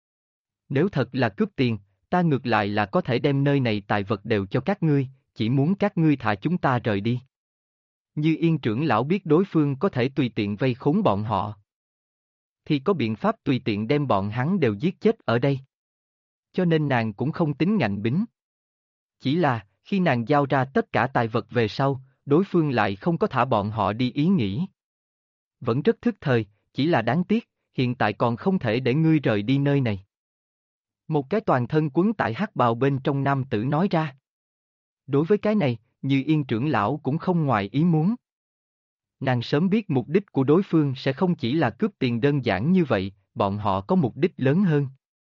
Nếu thật là cướp tiền, ta ngược lại là có thể đem nơi này tài vật đều cho các ngươi, chỉ muốn các ngươi thả chúng ta rời đi. Như Yên trưởng lão biết đối phương có thể tùy tiện vây khốn bọn họ, thì có biện pháp tùy tiện đem bọn hắn đều giết chết ở đây. Cho nên nàng cũng không tính ngạnh bính. Chỉ là, khi nàng giao ra tất cả tài vật về sau, đối phương lại không có thả bọn họ đi ý nghĩ. Vẫn rất thức thời, chỉ là đáng tiếc, hiện tại còn không thể để ngươi rời đi nơi này. Một cái toàn thân quấn tại hắc bào bên trong nam tử nói ra. Đối với cái này, Như Yên trưởng lão cũng không ngoài ý muốn. Nàng sớm biết mục đích của đối phương sẽ không chỉ là cướp tiền đơn giản như vậy, bọn họ có mục đích lớn hơn.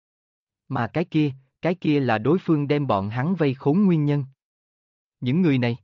Mà cái kia là đối phương đem bọn hắn vây khốn nguyên nhân. Những người này,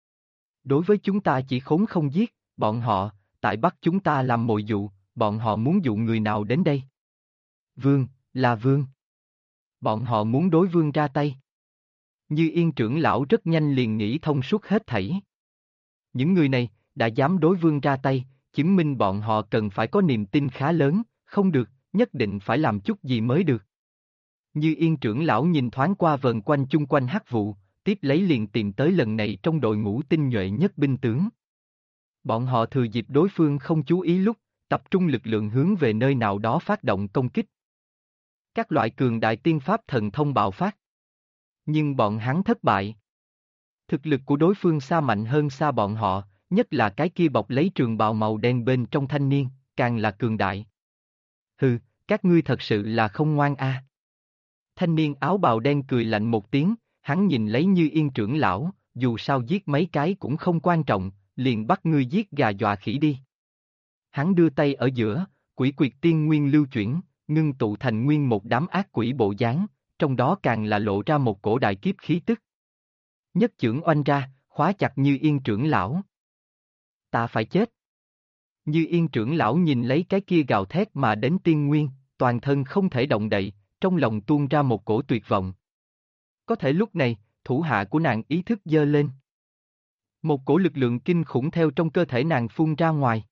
đối với chúng ta chỉ khốn không giết, bọn họ, tại bắt chúng ta làm mồi dụ, bọn họ muốn dụ người nào đến đây? Vương, là Vương. Bọn họ muốn đối Vương ra tay. Như Yên trưởng lão rất nhanh liền nghĩ thông suốt hết thảy. Những người này, đã dám đối Vương ra tay, chứng minh bọn họ cần phải có niềm tin khá lớn, không được, nhất định phải làm chút gì mới được. Như Yên trưởng lão nhìn thoáng qua vần quanh chung quanh hắc vụ, tiếp lấy liền tìm tới lần này trong đội ngũ tinh nhuệ nhất binh tướng. Bọn họ thừa dịp đối phương không chú ý lúc, tập trung lực lượng hướng về nơi nào đó phát động công kích. Các loại cường đại tiên pháp thần thông bạo phát. Nhưng bọn hắn thất bại. Thực lực của đối phương xa mạnh hơn xa bọn họ, nhất là cái kia bọc lấy trường bào màu đen bên trong thanh niên, càng là cường đại. Hừ, các ngươi thật sự là không ngoan a. Thanh niên áo bào đen cười lạnh một tiếng, hắn nhìn lấy Như Yên trưởng lão, dù sao giết mấy cái cũng không quan trọng, liền bắt ngươi giết gà dọa khỉ đi. Hắn đưa tay ở giữa, quỷ quyệt tiên nguyên lưu chuyển, ngưng tụ thành nguyên một đám ác quỷ bộ dáng, trong đó càng là lộ ra một cổ đại kiếp khí tức. Nhất chưởng oanh ra, khóa chặt Như Yên trưởng lão. Ta phải chết. Như Yên trưởng lão nhìn lấy cái kia gào thét mà đến tiên nguyên, toàn thân không thể động đậy, trong lòng tuôn ra một cổ tuyệt vọng. Có thể lúc này, thủ hạ của nàng ý thức giơ lên. Một cổ lực lượng kinh khủng theo trong cơ thể nàng phun ra ngoài.